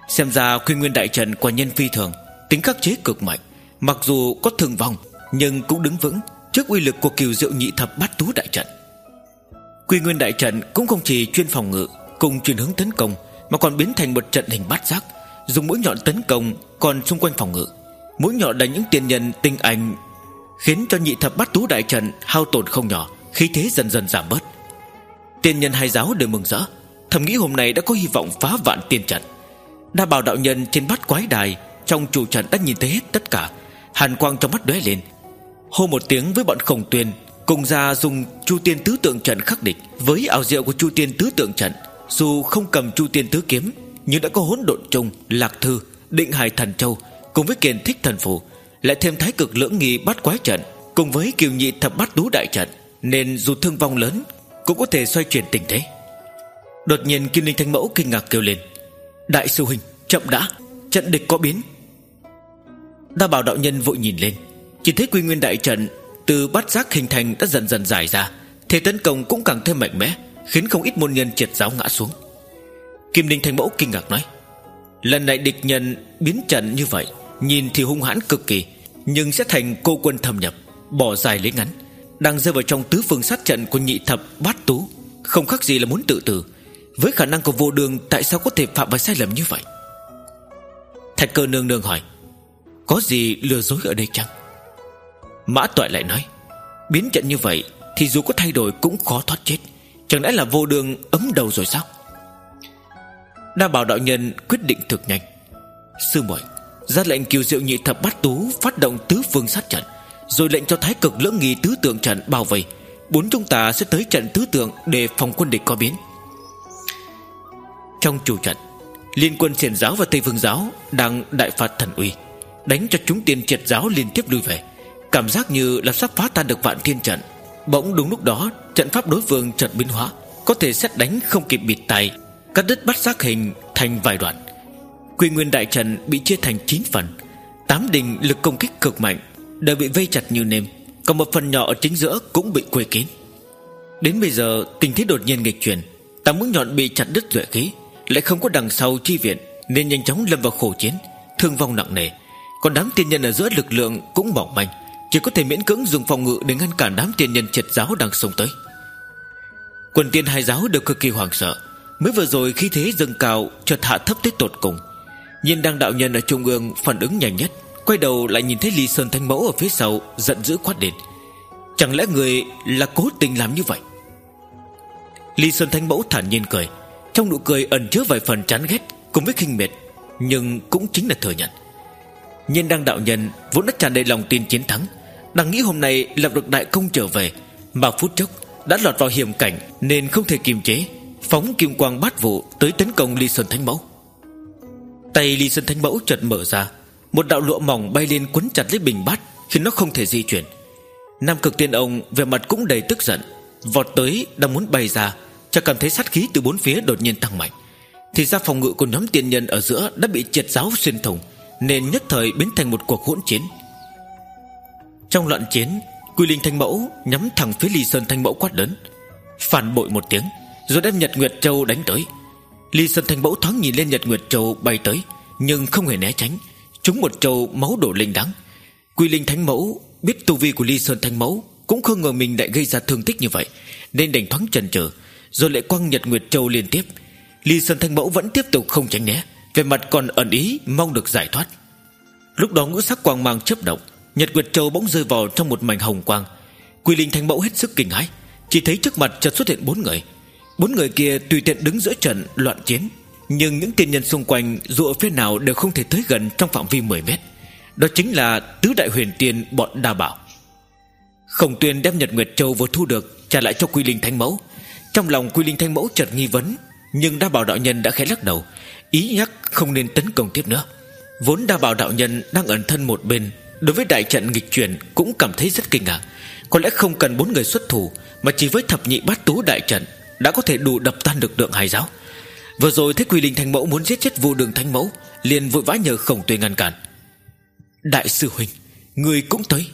Xem ra Quy Nguyên đại trận quả nhân phi thường, tính khắc chế cực mạnh. Mặc dù có thương vong nhưng cũng đứng vững trước uy lực của Cửu Diệu Nhị Thập Bát Tú đại trận. Quy Nguyên đại trận cũng không chỉ chuyên phòng ngự cùng chuyển hướng tấn công, mà còn biến thành một trận hình bát giác, dùng mũi nhọn tấn công, còn xung quanh phòng ngự. Mũi nhọn đánh những tiên nhân tinh anh, khiến cho Nhị Thập Bát Tú đại trận hao tổn không nhỏ, khí thế dần dần giảm bớt. Tiên nhân hai giáo đều mừng rỡ, thầm nghĩ hôm nay đã có hy vọng phá vạn tiên trận. Đa Bảo đạo nhân trên Bát Quái Đài trong chủ trận đã nhìn thấy hết tất cả, hàn quang trong mắt lóe lên, hô một tiếng với bọn Khổng Tuyền, cùng ra dùng Chu Tiên Tứ Tượng trận khắc địch. Với ảo diệu của Chu Tiên Tứ Tượng trận, dù không cầm Chu Tiên Tứ Kiếm, nhưng đã có Hỗn Độn Trùng, Lạc Thư, Định Hải Thần Châu cùng với Kiền Thích Thần Phù, lại thêm Thái Cực Lưỡng Nghi Bát Quái trận cùng với Kiều Nhị Thập Bát Tú đại trận, nên dù thương vong lớn cũng có thể xoay chuyển tình thế. Đột nhiên Kim Linh Thánh Mẫu kinh ngạc kêu lên: Đại sư huynh, chậm đã, trận địch có biến. Đa Bảo đạo nhân vội nhìn lên, chỉ thấy Quy Nguyên đại trận từ bát giác hình thành đã dần dần giải ra, thế tấn công cũng càng thêm mạnh mẽ, khiến không ít môn nhân triệt giáo ngã xuống. Kim Linh Thánh Mẫu kinh ngạc nói: Lần này địch nhân biến trận như vậy, nhìn thì hung hãn cực kỳ, nhưng sẽ thành cô quân thâm nhập, bỏ dài lấy ngắn, đang rơi vào trong tứ phương sát trận của Nhị Thập Bát Tú, không khác gì là muốn tự tử. Với khả năng của Vô Đường, tại sao có thể phạm vào sai lầm như vậy? Thạch Cơ nương nương hỏi: Có gì lừa dối ở đây chăng? Mã Toại lại nói: Biến trận như vậy thì dù có thay đổi cũng khó thoát chết, chẳng lẽ là Vô Đường ấm đầu rồi sao? Đa Bảo đạo nhân quyết định thực nhanh: Sư muội, ra lệnh Kiều Diệu Nhị Thập Bát Tú phát động tứ phương sát trận, rồi lệnh cho Thái Cực Lưỡng Nghi Tứ Tượng trận bao vây. Bốn chúng ta sẽ tới trận tứ tượng để phòng quân địch có biến. Trong chủ trận, liên quân Xiển giáo và Tây Phương giáo đang đại phạt thần uy, đánh cho chúng tiên triệt giáo liên tiếp lui về, cảm giác như là sắp phá tan được vạn thiên trận. Bỗng đúng lúc đó, trận pháp đối phương chợt biến hóa, có thể xét đánh không kịp bịt tai, cắt đứt bát giác hình thành vài đoạn. Quy Nguyên đại trận bị chia thành chín phần, tám đỉnh lực công kích cực mạnh đều bị vây chặt như nêm, còn một phần nhỏ ở chính giữa cũng bị quây kín. Đến bây giờ tình thế đột nhiên nghịch chuyển, tám mũi nhọn bị chặt đứt duệ khí, lại không có đằng sau chi viện, nên nhanh chóng lâm vào khổ chiến, thương vong nặng nề. Còn đám tiên nhân ở giữa lực lượng cũng mỏng manh, chỉ có thể miễn cưỡng dùng phòng ngự để ngăn cản đám tiên nhân triệt giáo đang xông tới. Quần tiên hai giáo đều cực kỳ hoảng sợ, mới vừa rồi khí thế dâng cao chợt hạ thấp tới tột cùng. Nhiên Đăng đạo nhân ở trung ương phản ứng nhanh nhất, quay đầu lại nhìn thấy Ly Sơn Thánh Mẫu ở phía sau, giận dữ quát lên: Chẳng lẽ người là cố tình làm như vậy? Ly Sơn Thánh Mẫu thản nhiên cười, trong nụ cười ẩn chứa vài phần chán ghét cùng với khinh miệt, nhưng cũng chính là thừa nhận. Nhiên Đăng đạo nhân vốn đã tràn đầy lòng tin chiến thắng, đang nghĩ hôm nay lập được đại công trở về, mà phút chốc đã lọt vào hiểm cảnh nên không thể kiềm chế, phóng kim quang bát vụ tới tấn công Ly Sơn Thánh Mẫu. Tay Ly Sơn Thánh Mẫu chợt mở ra, một đạo lụa mỏng bay lên quấn chặt lấy bình bát, khiến nó không thể di chuyển. Nam Cực Tiên ông vẻ mặt cũng đầy tức giận, vọt tới đang muốn bay ra, chợt cảm thấy sát khí từ bốn phía đột nhiên tăng mạnh. Thì ra phòng ngự của nhóm tiên nhân ở giữa đã bị triệt giáo xuyên thủng, nên nhất thời biến thành một cuộc hỗn chiến. Trong loạn chiến, Quy Linh Thánh Mẫu nhắm thẳng phía Ly Sơn Thánh Mẫu quát lớn: Phản bội một tiếng, rồi đem Nhật Nguyệt Châu đánh tới. Ly Sơn Thánh Mẫu thoáng nhìn lên Nhật Nguyệt Châu bay tới, nhưng không hề né tránh, trúng một châu máu đổ linh đắng. Quy Linh Thánh Mẫu biết tu vi của Ly Sơn Thánh Mẫu, cũng không ngờ mình lại gây ra thương tích như vậy, nên đành thoáng chần chừ, rồi lại quăng Nhật Nguyệt Châu liên tiếp. Ly Sơn Thánh Mẫu vẫn tiếp tục không tránh né, về mặt còn ẩn ý mong được giải thoát. Lúc đó ngũ sắc quang mang chớp động, Nhật Nguyệt Châu bỗng rơi vào trong một mảnh hồng quang. Quy Linh Thánh Mẫu hết sức kinh hãi, chỉ thấy trước mặt chợt xuất hiện bốn người. Bốn người kia tùy tiện đứng giữa trận loạn chiến, nhưng những tiên nhân xung quanh dù ở phía nào đều không thể tới gần trong phạm vi mười mét. Đó chính là tứ đại huyền tiên bọn Đa Bảo. Khổng Tuyên đem Nhật Nguyệt Châu vừa thu được trả lại cho Quy Linh Thánh Mẫu. Trong lòng Quy Linh Thánh Mẫu chợt nghi vấn, nhưng Đa Bảo đạo nhân đã khẽ lắc đầu, ý nhắc không nên tấn công tiếp nữa. Vốn Đa Bảo đạo nhân đang ẩn thân một bên, đối với đại trận nghịch chuyển cũng cảm thấy rất kinh ngạc. Có lẽ không cần bốn người xuất thủ, mà chỉ với thập nhị bát tú đại trận đã có thể đủ đập tan lực lượng hai giáo. Vừa rồi thấy Quy Linh Thánh Mẫu muốn giết chết Vô Đường Thánh Mẫu, liền vội vã nhờ Khổng Tuyên ngăn cản. Đại sư huynh, người cũng tới.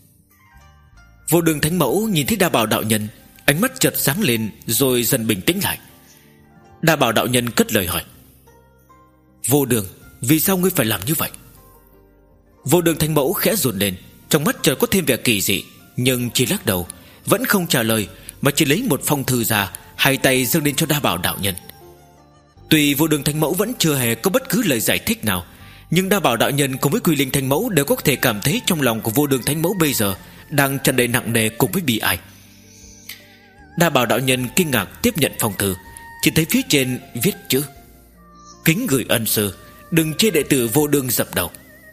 Vô Đường Thánh Mẫu nhìn thấy Đa Bảo đạo nhân, ánh mắt chợt sáng lên rồi dần bình tĩnh lại. Đa Bảo đạo nhân cất lời hỏi: Vô Đường, vì sao ngươi phải làm như vậy? Vô Đường Thánh Mẫu khẽ run lên, trong mắt chợt có thêm vẻ kỳ dị, nhưng chỉ lắc đầu, vẫn không trả lời, mà chỉ lấy một phong thư ra, hai tay dâng lên cho Đa Bảo đạo nhân. Tuy Vô Đường Thánh Mẫu vẫn chưa hề có bất cứ lời giải thích nào, nhưng Đa Bảo đạo nhân cùng với Quy Linh Thánh Mẫu đều có thể cảm thấy trong lòng của Vô Đường Thánh Mẫu bây giờ đang tràn đầy nặng nề cùng với bi ai. Đa Bảo đạo nhân kinh ngạc tiếp nhận phong thư, chỉ thấy phía trên viết chữ: kính gửi ân sư, đừng chê đệ tử Vô Đường dập đầu.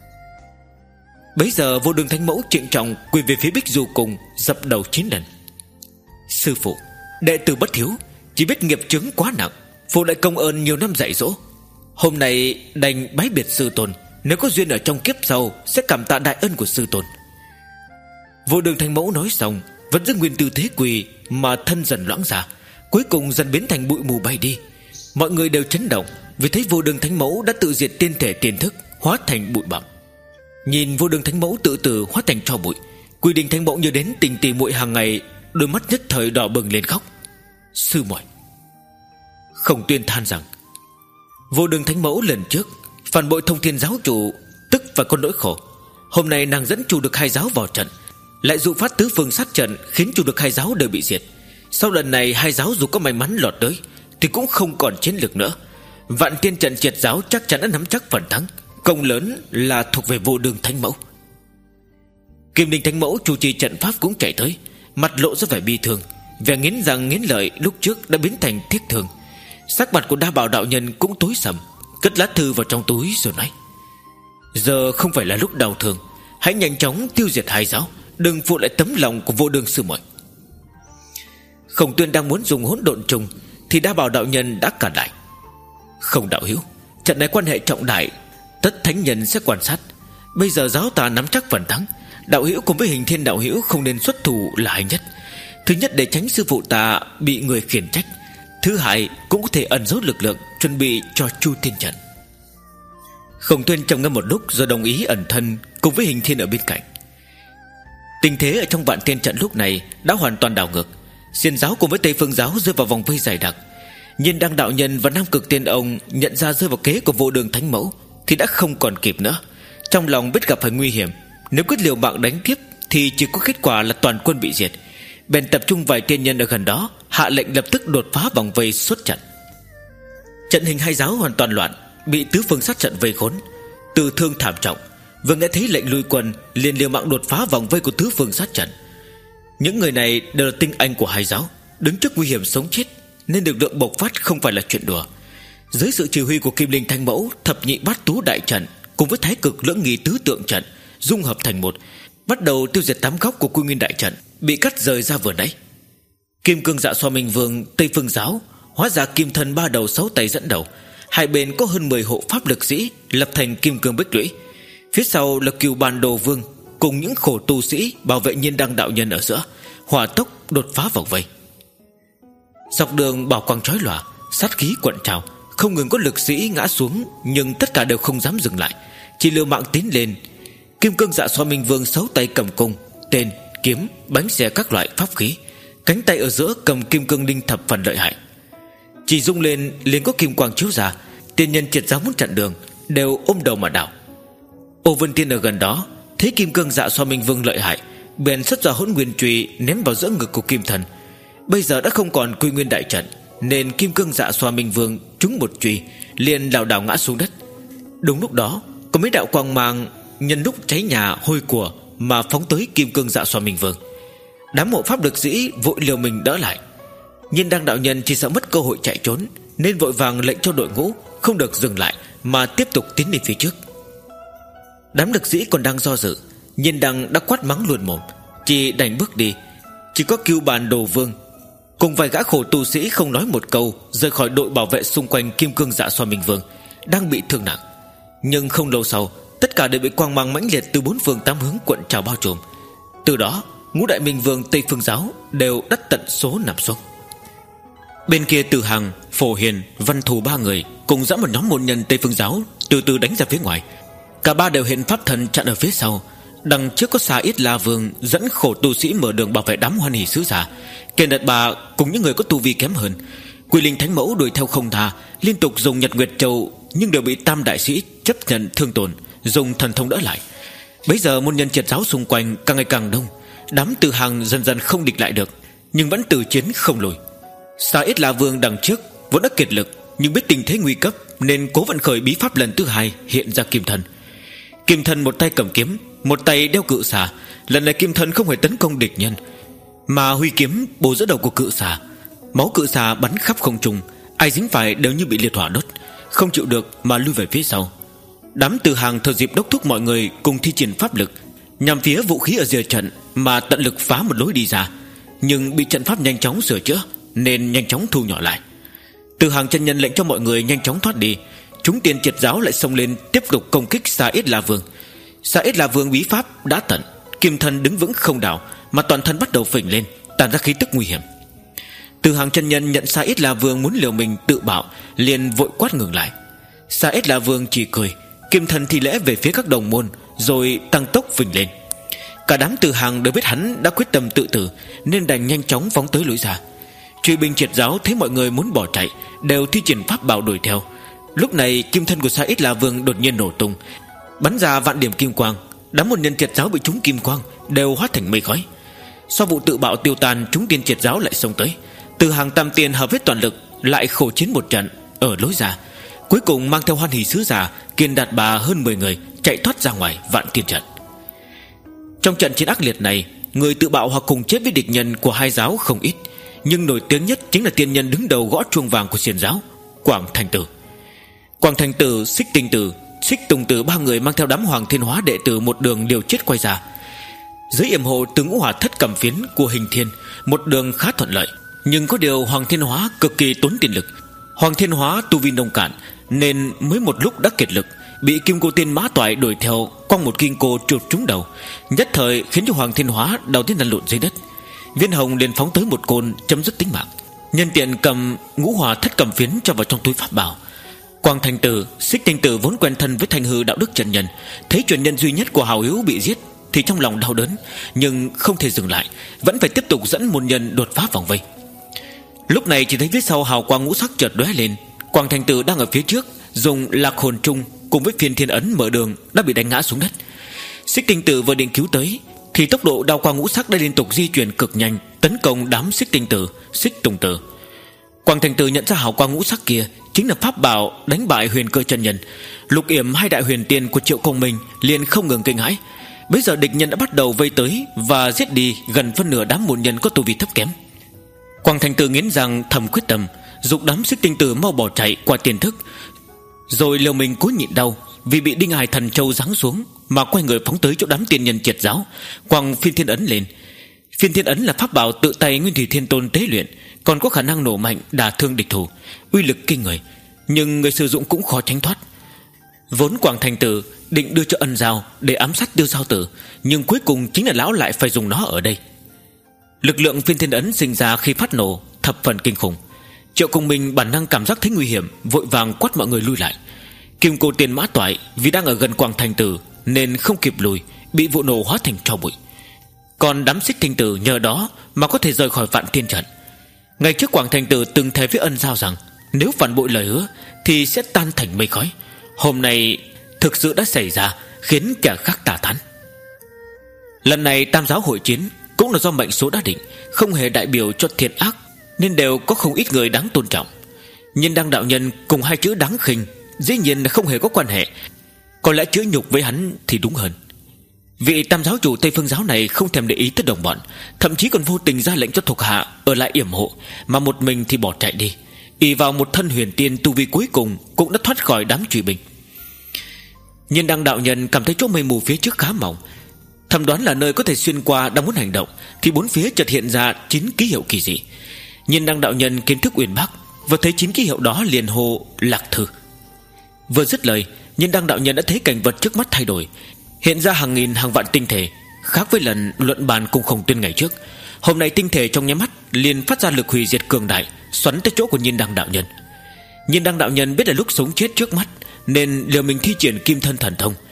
Bấy giờ Vô Đường Thánh Mẫu trịnh trọng quỳ về phía Bích Du Cùng, dập đầu chín lần. Sư phụ, đệ tử bất hiếu, chỉ biết nghiệp chướng quá nặng, phụ lại công ơn nhiều năm dạy dỗ, hôm nay đành bái biệt sư tôn, nếu có duyên ở trong kiếp sau sẽ cảm tạ đại ân của sư tôn. Vô Đường Thánh Mẫu nói xong, vẫn giữ nguyên tư thế quỳ mà thân dần loãng ra, cuối cùng dần biến thành bụi mù bay đi. Mọi người đều chấn động vì thấy Vô Đường Thánh Mẫu đã tự diệt tiên thể tiền thức, hóa thành bụi bặm. Nhìn Vô Đường Thánh Mẫu tự tử hóa thành tro bụi, Quy Linh Thánh Mẫu nhớ đến tình tỉ muội hàng ngày, đôi mắt nhất thời đỏ bừng lên khóc. Sư muội. Khổng Tuyên than rằng Vô Đường Thánh Mẫu lần trước phản bội Thông Thiên giáo chủ, tức phải có nỗi khổ. Hôm nay nàng dẫn chủ được hai giáo vào trận, lại dụ phát tứ phương sát trận, khiến chủ được hai giáo đều bị diệt. Sau lần này hai giáo dù có may mắn lọt tới thì cũng không còn chiến lược nữa. Vạn Tiên trận triệt giáo chắc chắn đã nắm chắc phần thắng, công lớn là thuộc về Vô Đường Thánh Mẫu. Kim Linh Thánh Mẫu chủ trì trận pháp cũng chạy tới, mặt lộ ra vẻ bi thương, vẻ nghiến răng nghiến lợi lúc trước đã biến thành thiết thương. Sắc mặt của Đa Bảo đạo nhân cũng tối sầm, cất lá thư vào trong túi rồi nói: giờ không phải là lúc đau thương, hãy nhanh chóng tiêu diệt hai giáo, đừng phụ lại tấm lòng của Vô Đường sư muội. Khổng Tuyên đang muốn dùng hỗn độn trùng thì Đa Bảo đạo nhân đã cản lại. Không đạo hữu, trận này quan hệ trọng đại, tất thánh nhân sẽ quan sát. Bây giờ giáo ta nắm chắc phần thắng, đạo hữu cùng với Hình Thiên đạo hữu không nên xuất thủ là hay nhất. Thứ nhất để tránh sư phụ ta bị người khiển trách, thứ hai cũng có thể ẩn giấu lực lượng, chuẩn bị cho Chu Thiên trận. Khổng Tuyên trầm ngâm một lúc rồi đồng ý ẩn thân cùng với Hình Thiên ở bên cạnh. Tình thế ở trong Vạn Tiên trận lúc này đã hoàn toàn đảo ngược. Xiển giáo cùng với Tây Phương giáo rơi vào vòng vây dày đặc. Nhiên Đăng đạo nhân và Nam Cực Tiên ông nhận ra rơi vào kế của Vô Đường Thánh Mẫu thì đã không còn kịp nữa. Trong lòng biết gặp phải nguy hiểm, nếu quyết liều mạng đánh tiếp thì chỉ có kết quả là toàn quân bị diệt. Bèn tập trung vài tiên nhân ở gần đó, hạ lệnh lập tức đột phá vòng vây xuất trận. Trận hình hai giáo hoàn toàn loạn, bị tứ phương sát trận vây khốn, tử thương thảm trọng. Vừa nghe thấy lệnh lui quân, liền liều mạng đột phá vòng vây của tứ phương sát trận. Những người này đều là tinh anh của hai giáo, đứng trước nguy hiểm sống chết, nên lực lượng bộc phát không phải là chuyện đùa. Dưới sự chỉ huy của Kim Linh Thánh Mẫu, thập nhị bát tú đại trận cùng với thái cực lưỡng nghi tứ tượng trận dung hợp thành một, bắt đầu tiêu diệt tám góc của Quy Nguyên đại trận bị cắt rời ra vừa nãy. Kim Cương Dạ Xoa Minh Vương Tây Phương giáo hóa ra kim thân ba đầu sáu tay dẫn đầu, hai bên có hơn mười hộ pháp lực sĩ lập thành kim cương bích lũy, phía sau là Cừu Bàn Đồ Vương cùng những khổ tu sĩ bảo vệ Nhiên Đăng đạo nhân ở giữa, hỏa tốc đột phá vòng vây. Dọc đường bảo quang chói lòa, sát khí cuộn trào, không ngừng có lực sĩ ngã xuống, nhưng tất cả đều không dám dừng lại, chỉ liều mạng tiến lên. Kim Cương Dạ Xoa Minh Vương sáu tay cầm cung, tên, kiếm, bánh xe các loại pháp khí, cánh tay ở giữa cầm kim cương đinh thập phần lợi hại. Chỉ rung lên liền có kim quang chiếu ra, tiên nhân triệt giáo muốn chặn đường đều ôm đầu mà đảo. Ô Vân Tiên ở gần đó thấy Kim Cương Dạ Xoa Minh Vương lợi hại, bèn xuất ra Hỗn Nguyên Chùy ném vào giữa ngực của Kim Thần. Bây giờ đã không còn Quy Nguyên đại trận, nên Kim Cương Dạ Xoa Minh Vương trúng một chùy liền lảo đảo ngã xuống đất. Đúng lúc đó có mấy đạo quang mang nhân lúc cháy nhà hôi của mà phóng tới Kim Cương Dạ Xoa Minh Vương. Đám hộ pháp lực sĩ vội liều mình đỡ lại. Nhiên Đăng đạo nhân chỉ sợ mất cơ hội chạy trốn, nên vội vàng lệnh cho đội ngũ không được dừng lại mà tiếp tục tiến lên phía trước. Đám lực sĩ còn đang do dự, Nhiên Đăng đã quát mắng luôn mồm, chỉ đành bước đi. Chỉ có Cừu Bàn Đồ Vương cùng vài gã khổ tu sĩ không nói một câu, rời khỏi đội bảo vệ xung quanh Kim Cương Dạ Xoa Minh Vương đang bị thương nặng. Nhưng không lâu sau, tất cả đều bị quang mang mãnh liệt từ bốn phương tám hướng cuộn trào bao trùm. Từ đó ngũ đại Minh Vương Tây Phương giáo đều đắc tận số nằm xuống. Bên kia Từ Hằng, Phổ Hiền, Văn Thù ba người cùng dẫn một nhóm môn nhân Tây Phương giáo từ từ đánh ra phía ngoài. Cả ba đều hiện pháp thần chặn ở phía sau. Đằng trước có Xà Ít La Vương dẫn khổ tu sĩ mở đường bảo vệ đám hoan hỷ sứ giả. Kẻ đợt bà cùng những người có tu vi kém hơn. Quy Linh Thánh Mẫu đuổi theo không tha, liên tục dùng Nhật Nguyệt Châu nhưng đều bị tam đại sĩ chấp nhận thương tổn, dùng thần thông đỡ lại. Bấy giờ môn nhân triệt giáo xung quanh càng ngày càng đông, đám Từ Hàng dần dần không địch lại được, nhưng vẫn từ chiến không lùi. Sa Ít La Vương đằng trước vốn đã kiệt lực, nhưng biết tình thế nguy cấp nên cố vận khởi bí pháp lần thứ hai, hiện ra kim thân. Kim thân một tay cầm kiếm, một tay đeo cự xà. Lần này kim thân không hề tấn công địch nhân, mà huy kiếm bổ giữa đầu của cự xà. Máu cự xà bắn khắp không trung, ai dính phải đều như bị liệt hỏa đốt, không chịu được mà lui về phía sau. Đám Từ Hàng thừa dịp đốc thúc mọi người cùng thi triển pháp lực nhằm phía vũ khí ở rìa trận mà tận lực phá một lối đi ra, nhưng bị trận pháp nhanh chóng sửa chữa nên nhanh chóng thu nhỏ lại. Từ Hàng chân nhân lệnh cho mọi người nhanh chóng thoát đi. Chúng tiên triệt giáo lại xông lên tiếp tục công kích Sa Ít La Vương. Sa Ít La Vương bí pháp đã tận, kim thân đứng vững không đảo, mà toàn thân bắt đầu phình lên, tản ra khí tức nguy hiểm. Từ Hàng chân nhân nhận Sa Ít La Vương muốn liều mình tự bạo, liền vội quát ngừng lại. Sa Ít La Vương chỉ cười, kim thân thi lễ về phía các đồng môn, rồi tăng tốc phình lên. Cả đám Từ Hàng đều biết hắn đã quyết tâm tự tử, nên đành nhanh chóng phóng tới lối ra. Truy binh triệt giáo thấy mọi người muốn bỏ chạy, đều thi triển pháp bảo đuổi theo. Lúc này kim thân của Sa Ít La Vương đột nhiên nổ tung, bắn ra vạn điểm kim quang. Đám môn nhân triệt giáo bị trúng kim quang đều hóa thành mây khói. Sau vụ tự bạo tiêu tan, chúng tiên triệt giáo lại xông tới. Từ Hàng tam tiên hợp hết toàn lực, lại khổ chiến một trận ở lối ra. Cuối cùng mang theo Hoan Hỷ sứ giả, Kiên Đạt Bà hơn mười người chạy thoát ra ngoài vạn tiên trận. Trong trận chiến ác liệt này, người tự bạo hoặc cùng chết với địch nhân của hai giáo không ít, nhưng nổi tiếng nhất chính là tiên nhân đứng đầu gõ chuông vàng của xiển giáo, Quảng Thành Tử. Quảng Thành Tử, Xích Tinh Tử, Xích Tùng Tử ba người mang theo đám Hoàng Thiên Hóa đệ tử một đường liều chết quay ra. Dưới yểm hộ từ ngũ hỏa thất cầm phiến của Hình Thiên, một đường khá thuận lợi. Nhưng có điều Hoàng Thiên Hóa cực kỳ tốn tiền lực. Hoàng Thiên Hóa tu vi nông cạn, nên mới một lúc đã kiệt lực, bị Kim Cô Tiên Mã Toại đuổi theo quăng một kim cô trượt trúng đầu, nhất thời khiến cho Hoàng Thiên Hóa đầu tiên lăn lộn dưới đất. Viên Hồng liền phóng tới một côn chấm dứt tính mạng, nhân tiện cầm ngũ hỏa thất cầm phiến cho vào trong túi pháp bảo. Quang Thành Tử, Xích Tinh Tử vốn quen thân với Thanh Hư đạo đức chân nhân, thấy truyền nhân duy nhất của hào hiếu bị giết thì trong lòng đau đớn, nhưng không thể dừng lại, vẫn phải tiếp tục dẫn môn nhân đột phá vòng vây. Lúc này chỉ thấy phía sau hào quang ngũ sắc chợt lóe lên. Quang Thành Tử đang ở phía trước, dùng Lạc Hồn Trung cùng với Phiên Thiên Ấn mở đường, đã bị đánh ngã xuống đất. Xích Tinh Tử vừa định cứu tới thì tốc độ đao quang ngũ sắc đã liên tục di chuyển cực nhanh, tấn công đám Xích Tinh Tử, Xích Tùng Tử. Quang Thành Tử nhận ra hào quang ngũ sắc kia chính là pháp bảo đánh bại Huyền Cơ chân nhân. Lục Yểm hai đại huyền tiên của Triệu Công Minh liền không ngừng kinh hãi. Bây giờ địch nhân đã bắt đầu vây tới và giết đi gần phân nửa đám môn nhân có tu vi thấp kém. Quang Thành Tử nghiến răng thầm quyết tâm, dục đám Xích Tinh Tử mau bỏ chạy qua tiền thức, rồi liều mình cố nhịn đau vì bị Đinh Hải Thần Châu giáng xuống, mà quay người phóng tới chỗ đám tiên nhân triệt giáo, quăng Phiên Thiên Ấn lên. Phiên Thiên Ấn là pháp bảo tự tay Nguyên Thủy Thiên Tôn tế luyện, còn có khả năng nổ mạnh đả thương địch thủ, uy lực kinh người, nhưng người sử dụng cũng khó tránh thoát. Vốn Quảng Thành Tử định đưa cho Ân Giao để ám sát Tiêu Giao Tử, nhưng cuối cùng chính là lão lại phải dùng nó ở đây. Lực lượng Phiên Thiên Ấn sinh ra khi phát nổ thập phần kinh khủng. Triệu Công Minh bản năng cảm giác thấy nguy hiểm, vội vàng quát mọi người lui lại. Kim Cô Tiên Mã Toại vì đang ở gần Quảng Thành Tử nên không kịp lùi, bị vụ nổ hóa thành tro bụi. Còn đám Xích Tinh Tử nhờ đó mà có thể rời khỏi vạn tiên trận. Ngày trước Quảng Thành Tử từng thề với Ân Giao rằng nếu phản bội lời hứa thì sẽ tan thành mây khói. Hôm nay thực sự đã xảy ra, khiến kẻ khác tà thán. Lần này tam giáo hội chiến cũng là do mệnh số đã định, không hề đại biểu cho thiện ác, nên đều có không ít người đáng tôn trọng. Nhưng Đăng đạo nhân cùng hai chữ đáng khinh dĩ nhiên là không hề có quan hệ. Có lẽ chữ nhục với hắn thì đúng hơn. Vị tam giáo chủ Tây Phương giáo này không thèm để ý tới đồng bọn, thậm chí còn vô tình ra lệnh cho thuộc hạ ở lại yểm hộ, mà một mình thì bỏ chạy đi, ỷ vào một thân huyền tiên tu vi cuối cùng cũng đã thoát khỏi đám truy binh. Nhưng Đăng đạo nhân cảm thấy chỗ mây mù phía trước khá mỏng, thầm đoán là nơi có thể xuyên qua. Đang muốn hành động thì bốn phía chợt hiện ra chín ký hiệu kỳ dị. Nhưng Đăng đạo nhân kiến thức uyên bác, vừa thấy chín ký hiệu đó liền hô Lạc Thư. Vừa dứt lời, nhưng Đăng đạo nhân đã thấy cảnh vật trước mắt thay đổi, hiện ra hàng nghìn hàng vạn tinh thể, khác với lần luận bàn cùng Khổng Tuyên ngày trước. Hôm nay tinh thể trong nháy mắt liền phát ra lực hủy diệt cường đại, xoắn tới chỗ của Nhiên Đăng đạo nhân. Nhiên Đăng đạo nhân biết là lúc sống chết trước mắt, nên liều mình thi triển Kim Thân thần thông.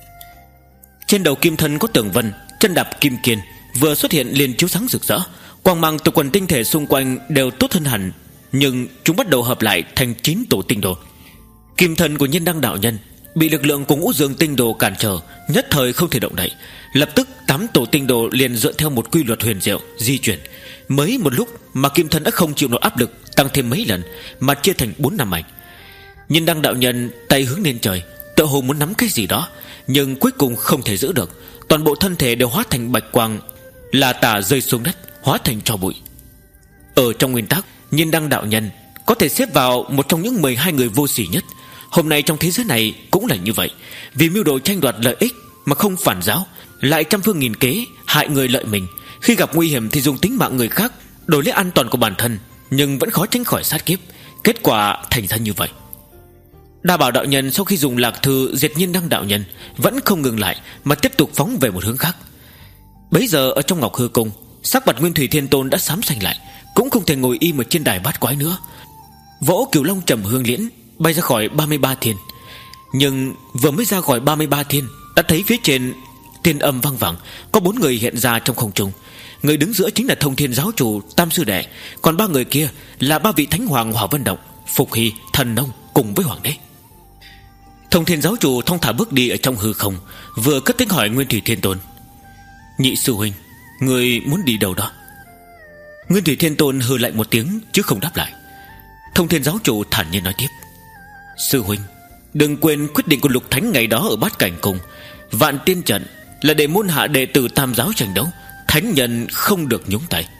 Trên đầu Kim Thân có tường vân, chân đạp kim kiên, vừa xuất hiện liền chiếu sáng rực rỡ, quang mang từ quần tinh thể xung quanh đều tốt hơn hẳn, nhưng chúng bắt đầu hợp lại thành chín tổ tinh đồ. Kim thân của Nhiên Đăng đạo nhân bị lực lượng của Ngũ Dương tinh đồ cản trở, nhất thời không thể động đậy. Lập tức tám tổ tinh đồ liền dựa theo một quy luật huyền diệu di chuyển. Mới một lúc mà kim thân đã không chịu nổi áp lực, tăng thêm mấy lần mà chia thành bốn năm mảnh. Nhiên Đăng đạo nhân tay hướng lên trời, tựa hồ muốn nắm cái gì đó, nhưng cuối cùng không thể giữ được. Toàn bộ thân thể đều hóa thành bạch quang, là tả rơi xuống đất, hóa thành tro bụi. Ở trong nguyên tắc, Nhiên Đăng đạo nhân có thể xếp vào một trong những mười hai người vô sỉ nhất. Hôm nay trong thế giới này cũng là như vậy. Vì mưu đồ tranh đoạt lợi ích mà không phản giáo, lại trăm phương nghìn kế hại người lợi mình. Khi gặp nguy hiểm thì dùng tính mạng người khác đổi lấy an toàn của bản thân, nhưng vẫn khó tránh khỏi sát kiếp. Kết quả thành ra như vậy. Đa Bảo đạo nhân sau khi dùng lạc thư diệt Nhiên Đăng đạo nhân vẫn không ngừng lại, mà tiếp tục phóng về một hướng khác. Bấy giờ ở trong Ngọc Hư Cung, sắc mặt Nguyên Thủy Thiên Tôn đã xám xanh lại, cũng không thể ngồi im ở trên đài bát quái nữa. Vỗ Cửu Long Trầm Hương Liễn bay ra khỏi ba mươi ba thiên. Nhưng vừa mới ra khỏi ba mươi ba thiên, đã thấy phía trên thiên âm vang vẳng, có bốn người hiện ra trong không trung. Người đứng giữa chính là Thông Thiên giáo chủ Tam sư đệ, còn ba người kia là ba vị thánh hoàng Hỏa Vân Động, Phục Hy, Thần Nông cùng với hoàng đế. Thông Thiên giáo chủ thong thả bước đi ở trong hư không, vừa cất tiếng hỏi Nguyên Thủy Thiên Tôn: Nhị sư huynh, người muốn đi đâu đó? Nguyên Thủy Thiên Tôn hừ lạnh một tiếng chứ không đáp lại. Thông Thiên giáo chủ thản nhiên nói tiếp: Sư huynh, đừng quên quyết định của Lục Thánh ngày đó ở Bát Cảnh Cung. Vạn Tiên trận là để môn hạ đệ tử Tam giáo tranh đấu, thánh nhân không được nhúng tay.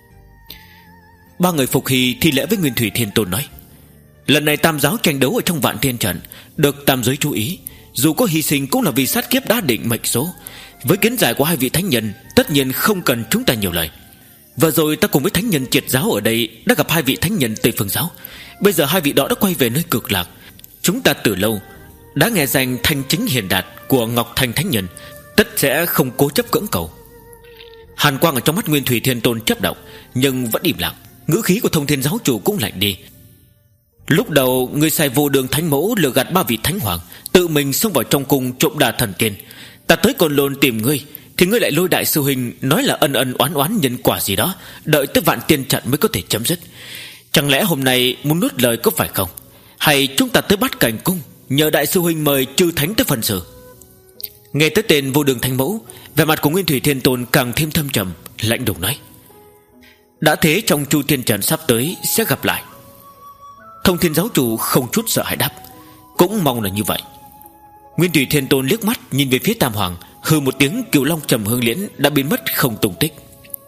Ba người Phục Hy thi lễ với Nguyên Thủy Thiên Tôn nói: Lần này Tam giáo tranh đấu ở trong Vạn Tiên trận được tam giới chú ý, dù có hy sinh cũng là vì sát kiếp đã định mệnh số. Với kiến giải của hai vị thánh nhân, tất nhiên không cần chúng ta nhiều lời. Vừa rồi ta cùng với thánh nhân Triệt giáo ở đây đã gặp hai vị thánh nhân Tây Phương giáo. Bây giờ hai vị đó đã quay về nơi Cực Lạc. Chúng ta từ lâu đã nghe danh thanh chính hiền đạt của Ngọc Thanh thánh nhân, tất sẽ không cố chấp cưỡng cầu. Hàn quang ở trong mắt Nguyên Thủy Thiên Tôn chớp động, nhưng vẫn im lặng. Ngữ khí của Thông Thiên giáo chủ cũng lạnh đi. Lúc đầu ngươi sai Vô Đường Thánh Mẫu lừa gạt ba vị thánh hoàng, tự mình xông vào trong cung trộm đà thần tiên. Ta tới Côn Lôn tìm ngươi, thì ngươi lại lôi đại sư huynh nói là ân ân oán oán nhân quả gì đó, đợi tới Vạn Tiên trận mới có thể chấm dứt. Chẳng lẽ hôm nay muốn nuốt lời có phải không? Hay chúng ta tới Bát Cảnh Cung nhờ đại sư huynh mời chư thánh tới phần xử? Nghe tới tên Vô Đường Thánh Mẫu, vẻ mặt của Nguyên Thủy Thiên Tôn càng thêm thâm trầm, lạnh lùng nói: Đã thế trong Chu Tiên trận sắp tới sẽ gặp lại. Thông Thiên giáo chủ không chút sợ hãi đáp: Cũng mong là như vậy. Nguyên Thủy Thiên Tôn liếc mắt nhìn về phía Tam Hoàng, hừ một tiếng, Cửu Long Trầm Hương Liễn đã biến mất không tung tích.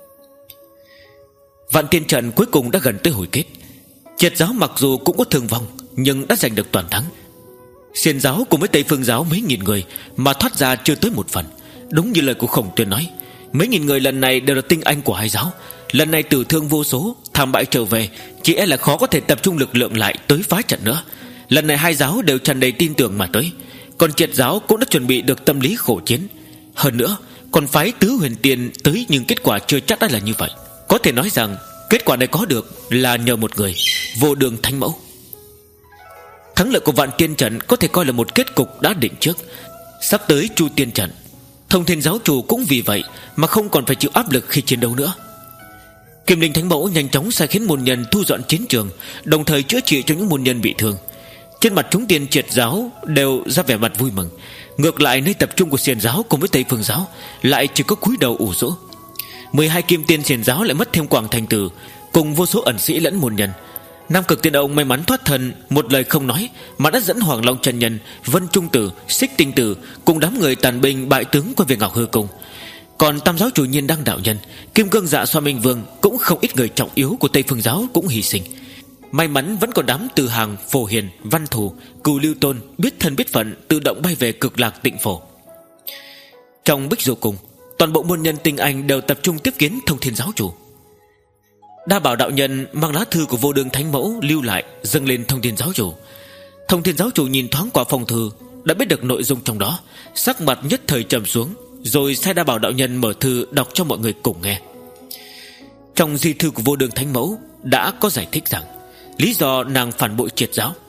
Vạn Tiên trận cuối cùng đã gần tới hồi kết. Triệt giáo mặc dù cũng có thương vong, nhưng đã giành được toàn thắng. Xiển giáo cùng với Tây Phương giáo mấy nghìn người mà thoát ra chưa tới một phần. Đúng như lời của Khổng Tuyên nói, mấy nghìn người lần này đều là tinh anh của hai giáo. Lần này tử thương vô số, thảm bại trở về, chỉ e là khó có thể tập trung lực lượng lại tới phá trận nữa. Lần này hai giáo đều tràn đầy tin tưởng mà tới. Còn Triệt giáo cũng đã chuẩn bị được tâm lý khổ chiến. Hơn nữa còn phái Tứ Huyền Tiên tới, nhưng kết quả chưa chắc đã là như vậy. Có thể nói rằng kết quả này có được là nhờ một người, Vô Đường Thánh Mẫu. Thắng lợi của Vạn Tiên trận có thể coi là một kết cục đã định trước. Sắp tới Chu Tiên trận, Thông Thiên giáo chủ cũng vì vậy mà không còn phải chịu áp lực khi chiến đấu nữa. Kim Linh Thánh Mẫu nhanh chóng sai khiến môn nhân thu dọn chiến trường, đồng thời chữa trị cho những môn nhân bị thương. Trên mặt chúng tiên Triệt giáo đều ra vẻ mặt vui mừng. Ngược lại nơi tập trung của Xiển giáo cùng với Tây Phương giáo lại chỉ có cúi đầu ủ rũ. Mười hai kim tiên Xiển giáo lại mất thêm Quảng Thành Tử cùng vô số ẩn sĩ lẫn môn nhân. Nam Cực Tiên Ông may mắn thoát thân, một lời không nói mà đã dẫn Hoàng Long chân nhân, Vân Trung Tử, Xích Tinh Tử cùng đám người tàn binh bại tướng quay về Ngọc Hư Cung. Còn Tam giáo chủ Nhiên Đăng đạo nhân, Kim Cương Dạ Xoa Minh Vương cũng không ít người trọng yếu của Tây Phương giáo cũng hy sinh. May mắn vẫn còn đám Từ Hàng, Phổ Hiền, Văn Thù, Cừu Lưu Tôn biết thân biết phận tự động bay về Cực Lạc Tịnh Phổ. Trong Bích Du Cung, toàn bộ môn nhân tinh anh đều tập trung tiếp kiến Thông Thiên giáo chủ. Đa Bảo đạo nhân mang lá thư của Vô Đường Thánh Mẫu lưu lại dâng lên Thông Thiên giáo chủ. Thông Thiên giáo chủ nhìn thoáng qua phong thư, đã biết được nội dung trong đó, sắc mặt nhất thời trầm xuống, rồi sai Đa Bảo đạo nhân mở thư đọc cho mọi người cùng nghe. Trong di thư của Vô Đường Thánh Mẫu đã có giải thích rằng lý do nàng phản bội Triệt giáo.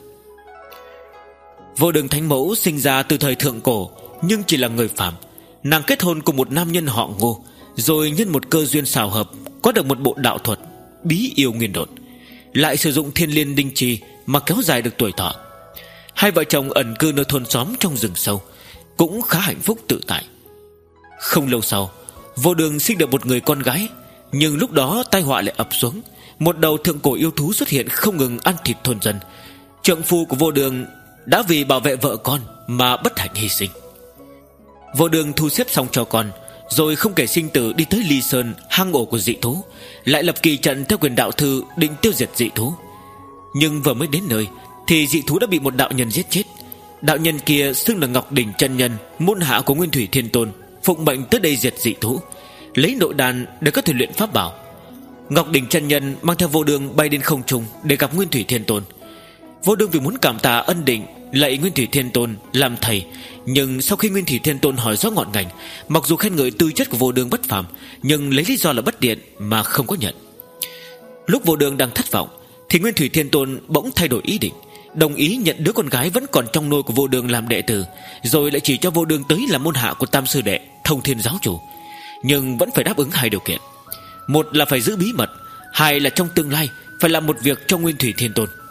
Vô Đường Thánh Mẫu sinh ra từ thời thượng cổ, nhưng chỉ là người phàm. Nàng kết hôn cùng một nam nhân họ Ngô, rồi nhân một cơ duyên xào hợp có được một bộ đạo thuật bí yêu nguyên độn, lại sử dụng thiên liên đinh trì mà kéo dài được tuổi thọ. Hai vợ chồng ẩn cư nơi thôn xóm trong rừng sâu, cũng khá hạnh phúc tự tại. Không lâu sau, Vô Đường sinh được một người con gái. Nhưng lúc đó tai họa lại ập xuống. Một đầu thượng cổ yêu thú xuất hiện, không ngừng ăn thịt thôn dân. Trượng phu của Vô Đường đã vì bảo vệ vợ con mà bất hạnh hy sinh. Vô Đường thu xếp xong cho con, rồi không kể sinh tử đi tới Ly Sơn, hang ổ của dị thú, lại lập kỳ trận theo quyền đạo thư, định tiêu diệt dị thú. Nhưng vừa mới đến nơi thì dị thú đã bị một đạo nhân giết chết. Đạo nhân kia xưng là Ngọc Đỉnh chân nhân, môn hạ của Nguyên Thủy Thiên Tôn, phụng mệnh tới đây diệt dị thú, lấy nội đàn để có thể luyện pháp bảo. Ngọc Đỉnh chân nhân mang theo Vô Đường bay đến không trung để gặp Nguyên Thủy Thiên Tôn. Vô Đường vì muốn cảm tạ ân định, lạy Nguyên Thủy Thiên Tôn làm thầy. Nhưng sau khi Nguyên Thủy Thiên Tôn hỏi rõ ngọn ngành, mặc dù khen ngợi tư chất của Vô Đường bất phàm, nhưng lấy lý do là bất điện mà không có nhận. Lúc Vô Đường đang thất vọng thì Nguyên Thủy Thiên Tôn bỗng thay đổi ý định, đồng ý nhận đứa con gái vẫn còn trong nôi của Vô Đường làm đệ tử, rồi lại chỉ cho Vô Đường tới làm môn hạ của Tam sư đệ Thông Thiên giáo chủ. Nhưng vẫn phải đáp ứng hai điều kiện: một là phải giữ bí mật, hai là trong tương lai phải làm một việc cho Nguyên Thủy Thiên Tôn.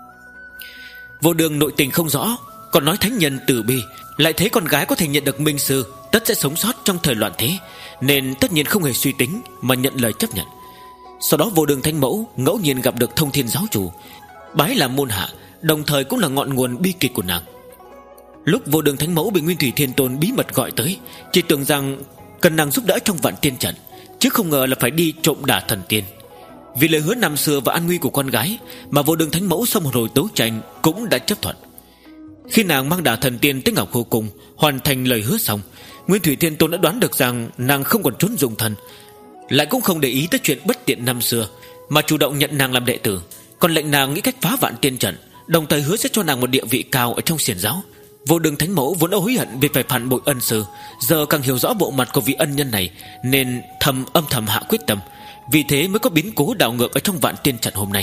Vô Đường nội tình không rõ, còn nói thánh nhân từ bi, lại thấy con gái có thể nhận được minh sư, tất sẽ sống sót trong thời loạn thế, nên tất nhiên không hề suy tính mà nhận lời chấp nhận. Sau đó Vô Đường thánh mẫu ngẫu nhiên gặp được Thông Thiên giáo chủ, bái làm môn hạ, đồng thời cũng là ngọn nguồn bi kịch của nàng. Lúc Vô Đường thánh mẫu bị Nguyên Thủy Thiên Tôn bí mật gọi tới, chỉ tưởng rằng cần nàng giúp đỡ trong vạn tiên trận, chứ không ngờ là phải đi trộm đả thần tiên. Vì lời hứa năm xưa và an nguy của con gái mà Vô Đường thánh mẫu sau một hồi đấu tranh cũng đã chấp thuận. Khi nàng mang đả thần tiên tới Ngọc Hư Cung, hoàn thành lời hứa xong, Nguyên Thủy Thiên Tôn đã đoán được rằng nàng không còn trốn dùng thần, lại cũng không để ý tới chuyện bất tiện năm xưa, mà chủ động nhận nàng làm đệ tử, còn lệnh nàng nghĩ cách phá vạn tiên trận, đồng thời hứa sẽ cho nàng một địa vị cao ở trong xiển giáo. Vô Đường thánh mẫu vốn đã hối hận vì phải phản bội ân sư, giờ càng hiểu rõ bộ mặt của vị ân nhân này, nên thầm âm thầm hạ quyết tâm. Vì thế mới có biến cố đảo ngược ở trong vạn tiên trận hôm nay.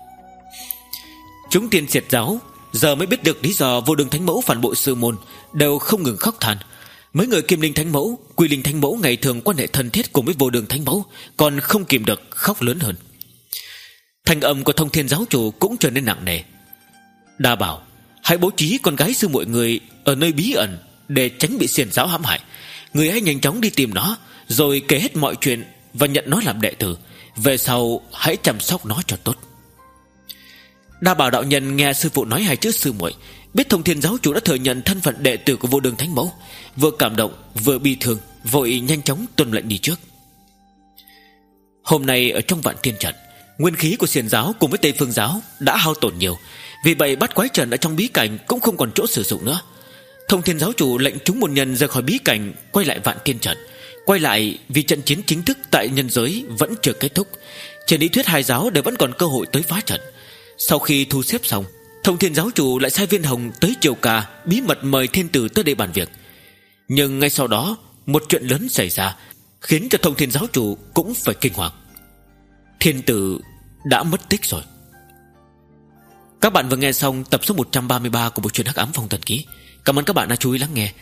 Chúng tiên xiển giáo giờ mới biết được lý do Vô Đường thánh mẫu phản bội sư môn, đều không ngừng khóc than. Mấy người Kim Linh thánh mẫu, Quy Linh thánh mẫu ngày thường quan hệ thân thiết cùng với Vô Đường thánh mẫu, còn không kìm được khóc lớn hơn. Thanh âm của Thông Thiên giáo chủ cũng trở nên nặng nề. Đa bảo, hãy bố trí con gái sư muội người ở nơi bí ẩn để tránh bị xiển giáo hãm hại. Người hãy nhanh chóng đi tìm nó, rồi kể hết mọi chuyện và nhận nó làm đệ tử. Về sau hãy chăm sóc nó cho tốt. Đa bảo đạo nhân nghe sư phụ nói hai chữ sư muội, biết Thông Thiên giáo chủ đã thừa nhận thân phận đệ tử của Vô Đường thánh mẫu, vừa cảm động vừa bi thương, vội nhanh chóng tuân lệnh đi trước. Hôm nay ở trong vạn tiên trận, nguyên khí của xiển giáo cùng với Tây Phương giáo đã hao tổn nhiều, vì vậy bát quái trận ở trong bí cảnh cũng không còn chỗ sử dụng nữa. Thông Thiên giáo chủ lệnh chúng môn nhân rời khỏi bí cảnh, quay lại vạn tiên trận. Quay lại vì trận chiến chính thức tại nhân giới vẫn chưa kết thúc. Trên lý thuyết hai giáo đều vẫn còn cơ hội tới phá trận. Sau khi thu xếp xong, Thông Thiên giáo chủ lại sai Viên Hồng tới Triều Ca bí mật mời thiên tử tới đây bàn việc. Nhưng ngay sau đó một chuyện lớn xảy ra, khiến cho Thông Thiên giáo chủ cũng phải kinh hoàng. Thiên tử đã mất tích rồi. Các bạn vừa nghe xong tập số một trăm ba mươi ba của bộ truyện Hắc Ám Phong Thần Ký. Cảm ơn các bạn đã chú ý lắng nghe.